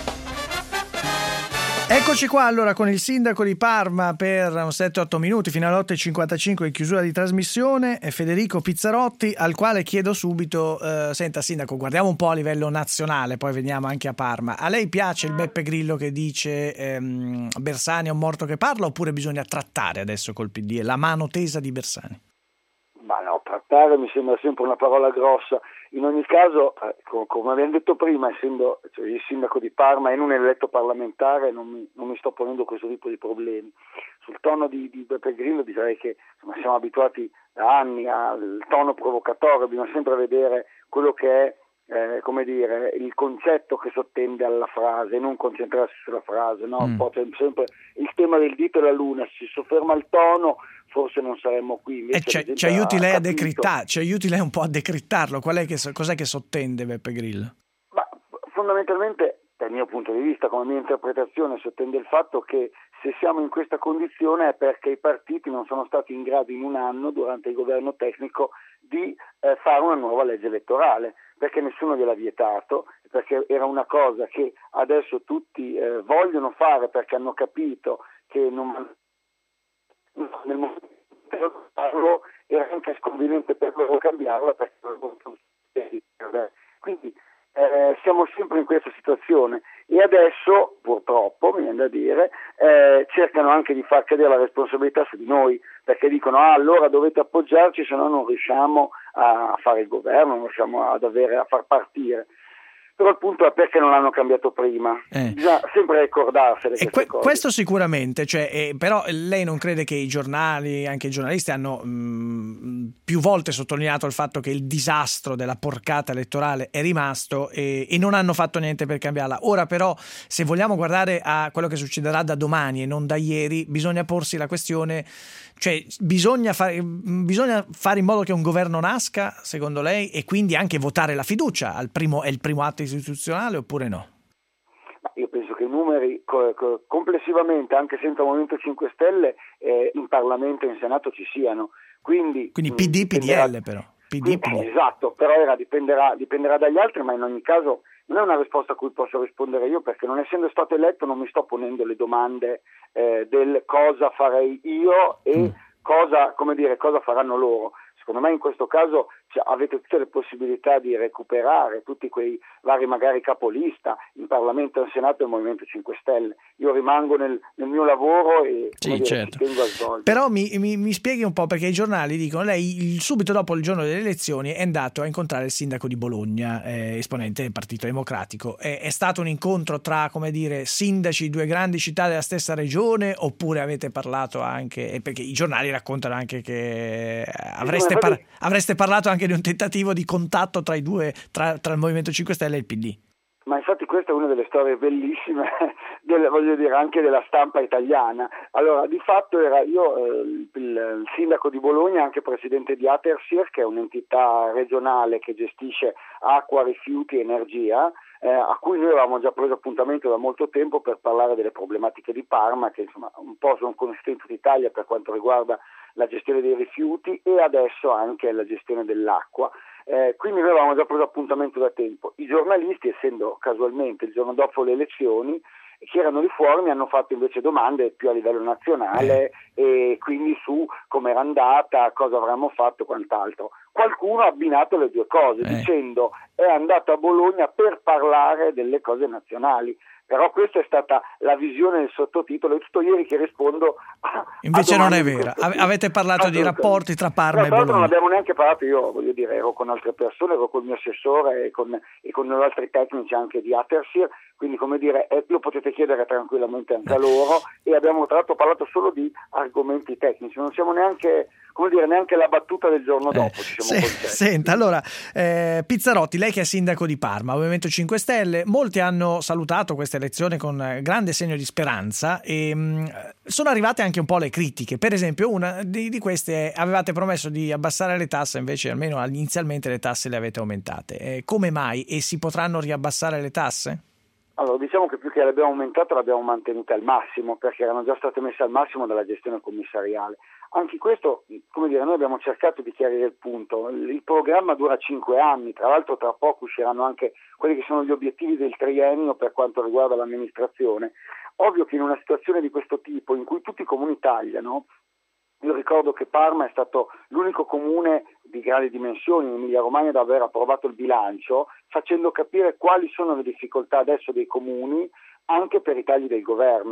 Eccoci qua allora con il sindaco di Parma per un sette otto minuti fino alle otto e cinquantacinque in chiusura di trasmissione, è Federico Pizzarotti, al quale chiedo subito, eh, senta sindaco, guardiamo un po' a livello nazionale, poi veniamo anche a Parma. A lei piace il Beppe Grillo che dice ehm, Bersani è un morto che parla, oppure bisogna trattare adesso col P D la mano tesa di Bersani? Ma no, trattare mi sembra sempre una parola grossa. In ogni caso, eh, come abbiamo detto prima, essendo cioè, il sindaco di Parma e non eletto parlamentare, non mi, non mi sto ponendo questo tipo di problemi. Sul tono di, di Beppe Grillo direi che insomma, siamo abituati da anni al tono provocatorio, bisogna sempre vedere quello che è Eh, come dire, il concetto che sottende alla frase e non concentrarsi sulla frase, no? Mm. Un po' sempre il tema del dito e la luna, si sofferma il tono, forse non saremmo qui. Invece eh, ci aiuti lei a decrittare, ci aiuti lei un po' a decrittarlo, qual è che, cos'è che sottende Beppe Grillo? Ma fondamentalmente, dal mio punto di vista, come mia interpretazione, sottende il fatto che se siamo in questa condizione è perché i partiti non sono stati in grado in un anno, durante il governo tecnico, di eh, fare una nuova legge elettorale, perché nessuno gliel'ha vietato, perché era una cosa che adesso tutti eh, vogliono fare perché hanno capito che non, nel momento di farlo era anche sconveniente per loro cambiarla, perché quindi eh, siamo sempre in questa situazione e adesso purtroppo mi viene da dire eh, cercano anche di far cadere la responsabilità su di noi, perché dicono ah, allora dovete appoggiarci, se no non riusciamo a fare il governo, non riusciamo ad avere, a far partire. Però il punto è perché non l'hanno cambiato prima. Eh. Bisogna sempre ricordarsene queste que- cose. Questo sicuramente, cioè, eh, però lei non crede che i giornali, anche i giornalisti hanno mh, più volte sottolineato il fatto che il disastro della porcata elettorale è rimasto e, e non hanno fatto niente per cambiarla. Ora però, se vogliamo guardare a quello che succederà da domani e non da ieri, bisogna porsi la questione, cioè bisogna fare, bisogna fare in modo che un governo nasca, secondo lei, e quindi anche votare la fiducia al primo, è il primo atto istituzionale oppure no? Ma io penso che i numeri co- co- complessivamente, anche senza Movimento cinque Stelle, eh, in Parlamento e in Senato ci siano. Quindi, quindi P D, P D L però. P D, P D. Esatto, però era, dipenderà, dipenderà dagli altri, ma in ogni caso non è una risposta a cui posso rispondere io, perché non essendo stato eletto non mi sto ponendo le domande eh, del cosa farei io e mm. cosa, come dire, cosa faranno loro. Secondo me in questo caso cioè, avete tutte le possibilità di recuperare tutti quei vari magari capolista in Parlamento e in Senato del Movimento cinque Stelle. Io rimango nel, nel mio lavoro e sì, dire, certo. ci tengo a svolgere. Però mi, mi, mi spieghi un po', perché i giornali dicono lei il, subito dopo il giorno delle elezioni è andato a incontrare il sindaco di Bologna, eh, esponente del Partito Democratico. È, è stato un incontro tra, come dire, sindaci di due grandi città della stessa regione, oppure avete parlato anche, perché i giornali raccontano anche che avreste Par- avreste parlato anche di un tentativo di contatto tra i due, tra, tra il Movimento cinque Stelle e il P D. Ma infatti questa è una delle storie bellissime, del, voglio dire, anche della stampa italiana. Allora, di fatto era io, eh, il, il sindaco di Bologna, anche presidente di Atersir, che è un'entità regionale che gestisce acqua, rifiuti e energia, eh, a cui noi avevamo già preso appuntamento da molto tempo per parlare delle problematiche di Parma, che insomma un po' sono conosciute in tutta Italia per quanto riguarda la gestione dei rifiuti e adesso anche la gestione dell'acqua. Eh, quindi noi avevamo già preso appuntamento da tempo. I giornalisti, essendo casualmente il giorno dopo le elezioni, che erano lì fuori, mi hanno fatto invece domande più a livello nazionale e quindi su come era andata, cosa avremmo fatto e quant'altro. Qualcuno ha abbinato le due cose eh. dicendo è andato a Bologna per parlare delle cose nazionali. Però questa è stata la visione del sottotitolo e tutto ieri che rispondo a, invece a non è vera. Ave- avete parlato di rapporti tra Parma no, e Bologna. Non abbiamo neanche parlato, io voglio dire ero con altre persone, ero con il mio assessore e con, e con gli altri tecnici anche di Atersir, quindi come dire eh, lo potete chiedere tranquillamente anche a loro e abbiamo tra l'altro parlato solo di argomenti tecnici, non siamo neanche come dire neanche la battuta del giorno dopo eh, ci siamo se, senta allora eh, Pizzarotti, lei che è sindaco di Parma, Movimento cinque Stelle, molti hanno salutato questa elezione con grande segno di speranza e mh, sono arrivate anche un po' le critiche. Per esempio una di, di queste è avevate promesso di abbassare le tasse, invece almeno inizialmente le tasse le avete aumentate. Eh, come mai? E si potranno riabbassare le tasse? Allora, diciamo che più che le abbiamo aumentate le abbiamo mantenute al massimo, perché erano già state messe al massimo dalla gestione commissariale. Anche questo, come dire, noi abbiamo cercato di chiarire il punto. Il programma dura cinque anni, tra l'altro tra poco usciranno anche quelli che sono gli obiettivi del triennio per quanto riguarda l'amministrazione. Ovvio che in una situazione di questo tipo, in cui tutti i comuni tagliano, io ricordo che Parma è stato l'unico comune di grandi dimensioni in Emilia Romagna ad aver approvato il bilancio, facendo capire quali sono le difficoltà adesso dei comuni anche per i tagli del governo.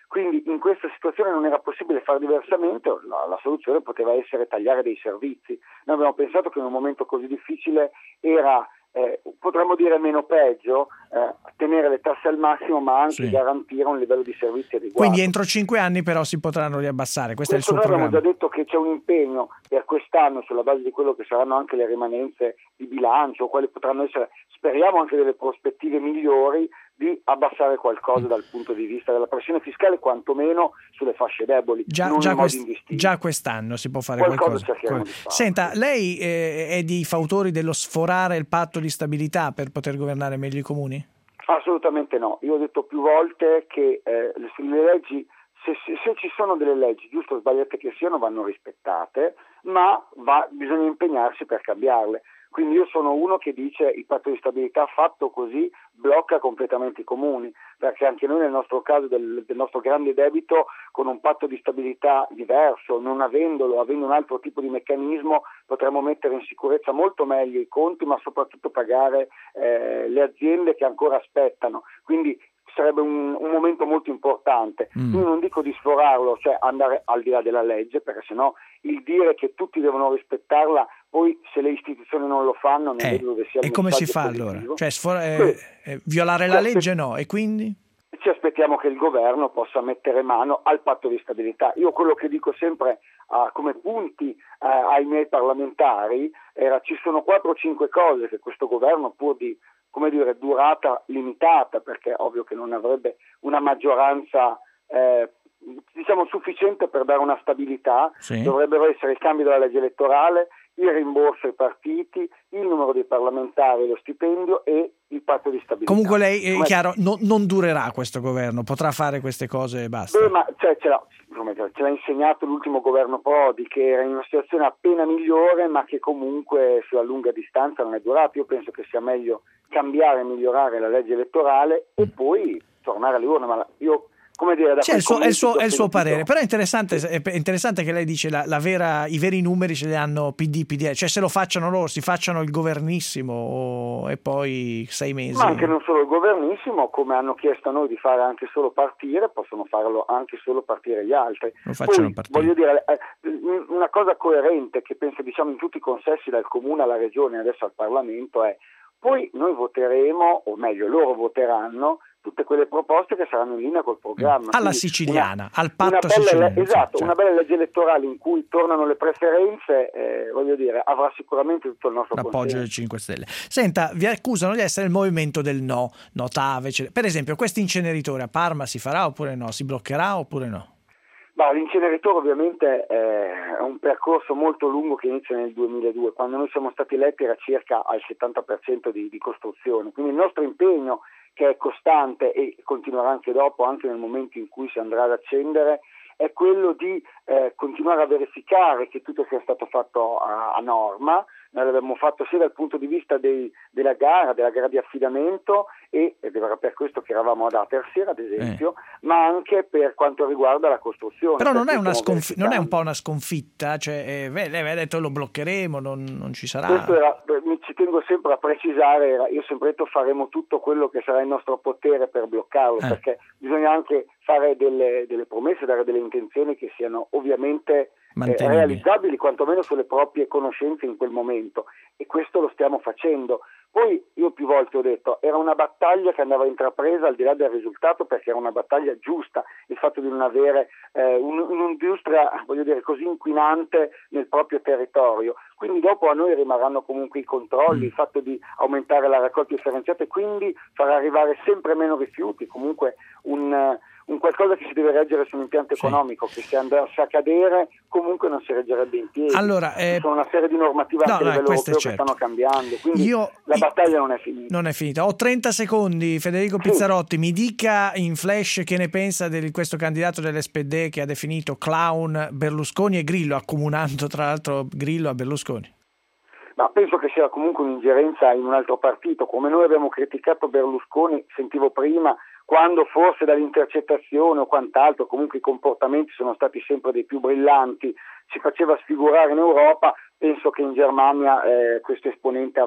Quindi in questa situazione non era possibile fare diversamente, la, la soluzione poteva essere tagliare dei servizi. Noi abbiamo pensato che in un momento così difficile era, eh, potremmo dire meno peggio, eh, tenere le tasse al massimo ma anche Sì. garantire un livello di servizi adeguato. Quindi entro cinque anni però si potranno riabbassare, questo, Questo è il suo noi abbiamo programma. già detto che c'è un impegno per quest'anno sulla base di quello che saranno anche le rimanenze di bilancio, quali potranno essere, speriamo anche delle prospettive migliori, di abbassare qualcosa dal punto di vista della pressione fiscale, quantomeno sulle fasce deboli, Già, non già, in modo quest- indistinto. già quest'anno si può fare Qualcosa qualcosa. cerchiamo di fare. Senta, lei eh, è di fautori dello sforare il patto di stabilità per poter governare meglio i comuni? Assolutamente no. Io ho detto più volte che eh, le, le leggi, se, se, se ci sono delle leggi, giusto o sbagliate che siano, vanno rispettate, ma va, bisogna impegnarsi per cambiarle. Quindi io sono uno che dice il patto di stabilità fatto così blocca completamente i comuni, perché anche noi nel nostro caso del, del nostro grande debito, con un patto di stabilità diverso, non avendolo, avendo un altro tipo di meccanismo, potremmo mettere in sicurezza molto meglio i conti, ma soprattutto pagare eh, le aziende che ancora aspettano. Quindi sarebbe un, un momento molto importante. Mm. Io non dico di sforarlo, cioè andare al di là della legge, perché sennò il dire che tutti devono rispettarla, poi se le istituzioni non lo fanno, non Eh, vedo dove sia il e come si messaggio fa positivo. allora? Cioè sfor- eh, Beh, eh, violare la legge no, e quindi? ci aspettiamo che il governo possa mettere mano al patto di stabilità. Io quello che dico sempre uh, come punti uh, ai miei parlamentari era ci sono quattro o cinque cose che questo governo, pur di come dire durata limitata, perché è ovvio che non avrebbe una maggioranza eh, diciamo sufficiente per dare una stabilità, Sì. dovrebbero essere il cambio della legge elettorale, il rimborso ai partiti, il numero dei parlamentari, lo stipendio e il patto di stabilità. Comunque lei, è Come- chiaro, no- non durerà questo governo, potrà fare queste cose e basta. Beh, ma cioè, ce, l'ha, come dire, ce l'ha insegnato l'ultimo governo Prodi, che era in una situazione appena migliore, ma che comunque sulla lunga distanza non è durato. Io penso che sia meglio cambiare e migliorare la legge elettorale e poi tornare alle urne. Ma la- io, come dire, da Sì, è il quei suo, è il suo- commenti è il suo che ho sentito- parere, però è interessante, è interessante che lei dice la, la vera, i veri numeri ce li hanno P D, P D L, cioè se lo facciano loro, si facciano il governissimo o- e poi sei mesi. Ma anche non solo il governissimo, come hanno chiesto a noi di fare anche solo partire, possono farlo anche solo partire gli altri. Lo facciano Poi, partire. voglio dire, eh, una cosa coerente che penso diciamo in tutti i consessi dal comune alla regione e adesso al Parlamento è poi noi voteremo, o meglio loro voteranno, tutte quelle proposte che saranno in linea col programma. Alla Quindi siciliana, una- al patto una bella, siciliano. esatto, cioè. una bella legge elettorale in cui tornano le preferenze, eh, voglio dire, avrà sicuramente tutto il nostro L'appoggio consenso. del cinque Stelle. Senta, vi accusano di essere il movimento del no, no Tave, eccetera. Per esempio, questo inceneritore a Parma si farà oppure no? Si bloccherà oppure no? Bah, l'inceneritore ovviamente è un percorso molto lungo che inizia nel duemiladue, quando noi siamo stati eletti era circa al settanta per cento di, di costruzione, quindi il nostro impegno, che è costante e continuerà anche dopo, anche nel momento in cui si andrà ad accendere, è quello di eh, continuare a verificare che tutto sia stato fatto a, a norma. Noi l'abbiamo fatto sia dal punto di vista dei, della gara, della gara di affidamento e, ed era per questo che eravamo ad Atersier ad esempio, Eh. ma anche per quanto riguarda la costruzione. Però non Per è, cui una stiamo sconfi- non è un verificando. po' una sconfitta? Cioè, eh, beh, lei aveva detto lo bloccheremo, non, non ci sarà. Questo era, mi ci tengo sempre a precisare, era, io ho sempre detto faremo tutto quello che sarà in nostro potere per bloccarlo, Eh. perché bisogna anche fare delle, delle promesse, dare delle intenzioni che siano ovviamente eh, Mantenibili. realizzabili, quantomeno sulle proprie conoscenze in quel momento, e questo lo stiamo facendo. Poi io più volte ho detto, era una battaglia che andava intrapresa al di là del risultato, perché era una battaglia giusta, il fatto di non avere eh, un, un'industria, voglio dire, così inquinante nel proprio territorio. Quindi dopo a noi rimarranno comunque i controlli, il fatto di aumentare la raccolta differenziata e quindi far arrivare sempre meno rifiuti, comunque un, un qualcosa che si deve reggere su un impianto economico, che se andasse a cadere comunque non si reggerebbe in piedi. Allora, eh, Ci sono una serie di normative no, anche no, a livello questo è europeo che certo. stanno cambiando, quindi Io- la battaglia non è finita. Non è finita. Ho trenta secondi. Federico Pizzarotti, mi dica in flash che ne pensa di questo candidato dell'S P D che ha definito clown Berlusconi e Grillo, accomunando tra l'altro Grillo a Berlusconi. Ma penso che sia comunque un'ingerenza in un altro partito. Come noi abbiamo criticato Berlusconi, sentivo prima, quando forse dall'intercettazione o quant'altro, comunque i comportamenti sono stati sempre dei più brillanti, si faceva sfigurare in Europa, penso che in Germania eh, questo esponente avrà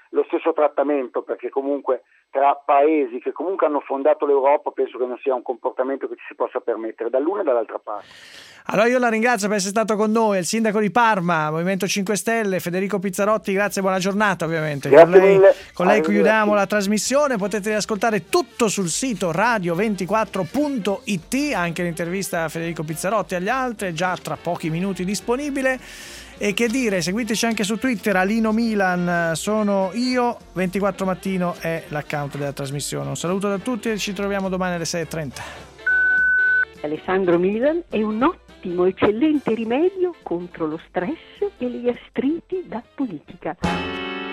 lo stesso trattamento, perché comunque tra paesi che comunque hanno fondato l'Europa penso che non sia un comportamento che ci si possa permettere dall'una e dall'altra parte. Allora io la ringrazio per essere stato con noi, il sindaco di Parma, Movimento cinque Stelle, Federico Pizzarotti, grazie e buona giornata ovviamente. Grazie con lei, mille. con lei chiudiamo la trasmissione, potete ascoltare tutto sul sito radio ventiquattro punto it, anche l'intervista a Federico Pizzarotti e agli altri, è già tra pochi minuti disponibile. E che dire, seguiteci anche su Twitter, Alino Milan sono io, ventiquattro Mattino è l'account della trasmissione. Un saluto da tutti e ci troviamo domani alle sei e trenta. Alessandro Milan è un ottimo, eccellente rimedio contro lo stress e le gastriti da politica.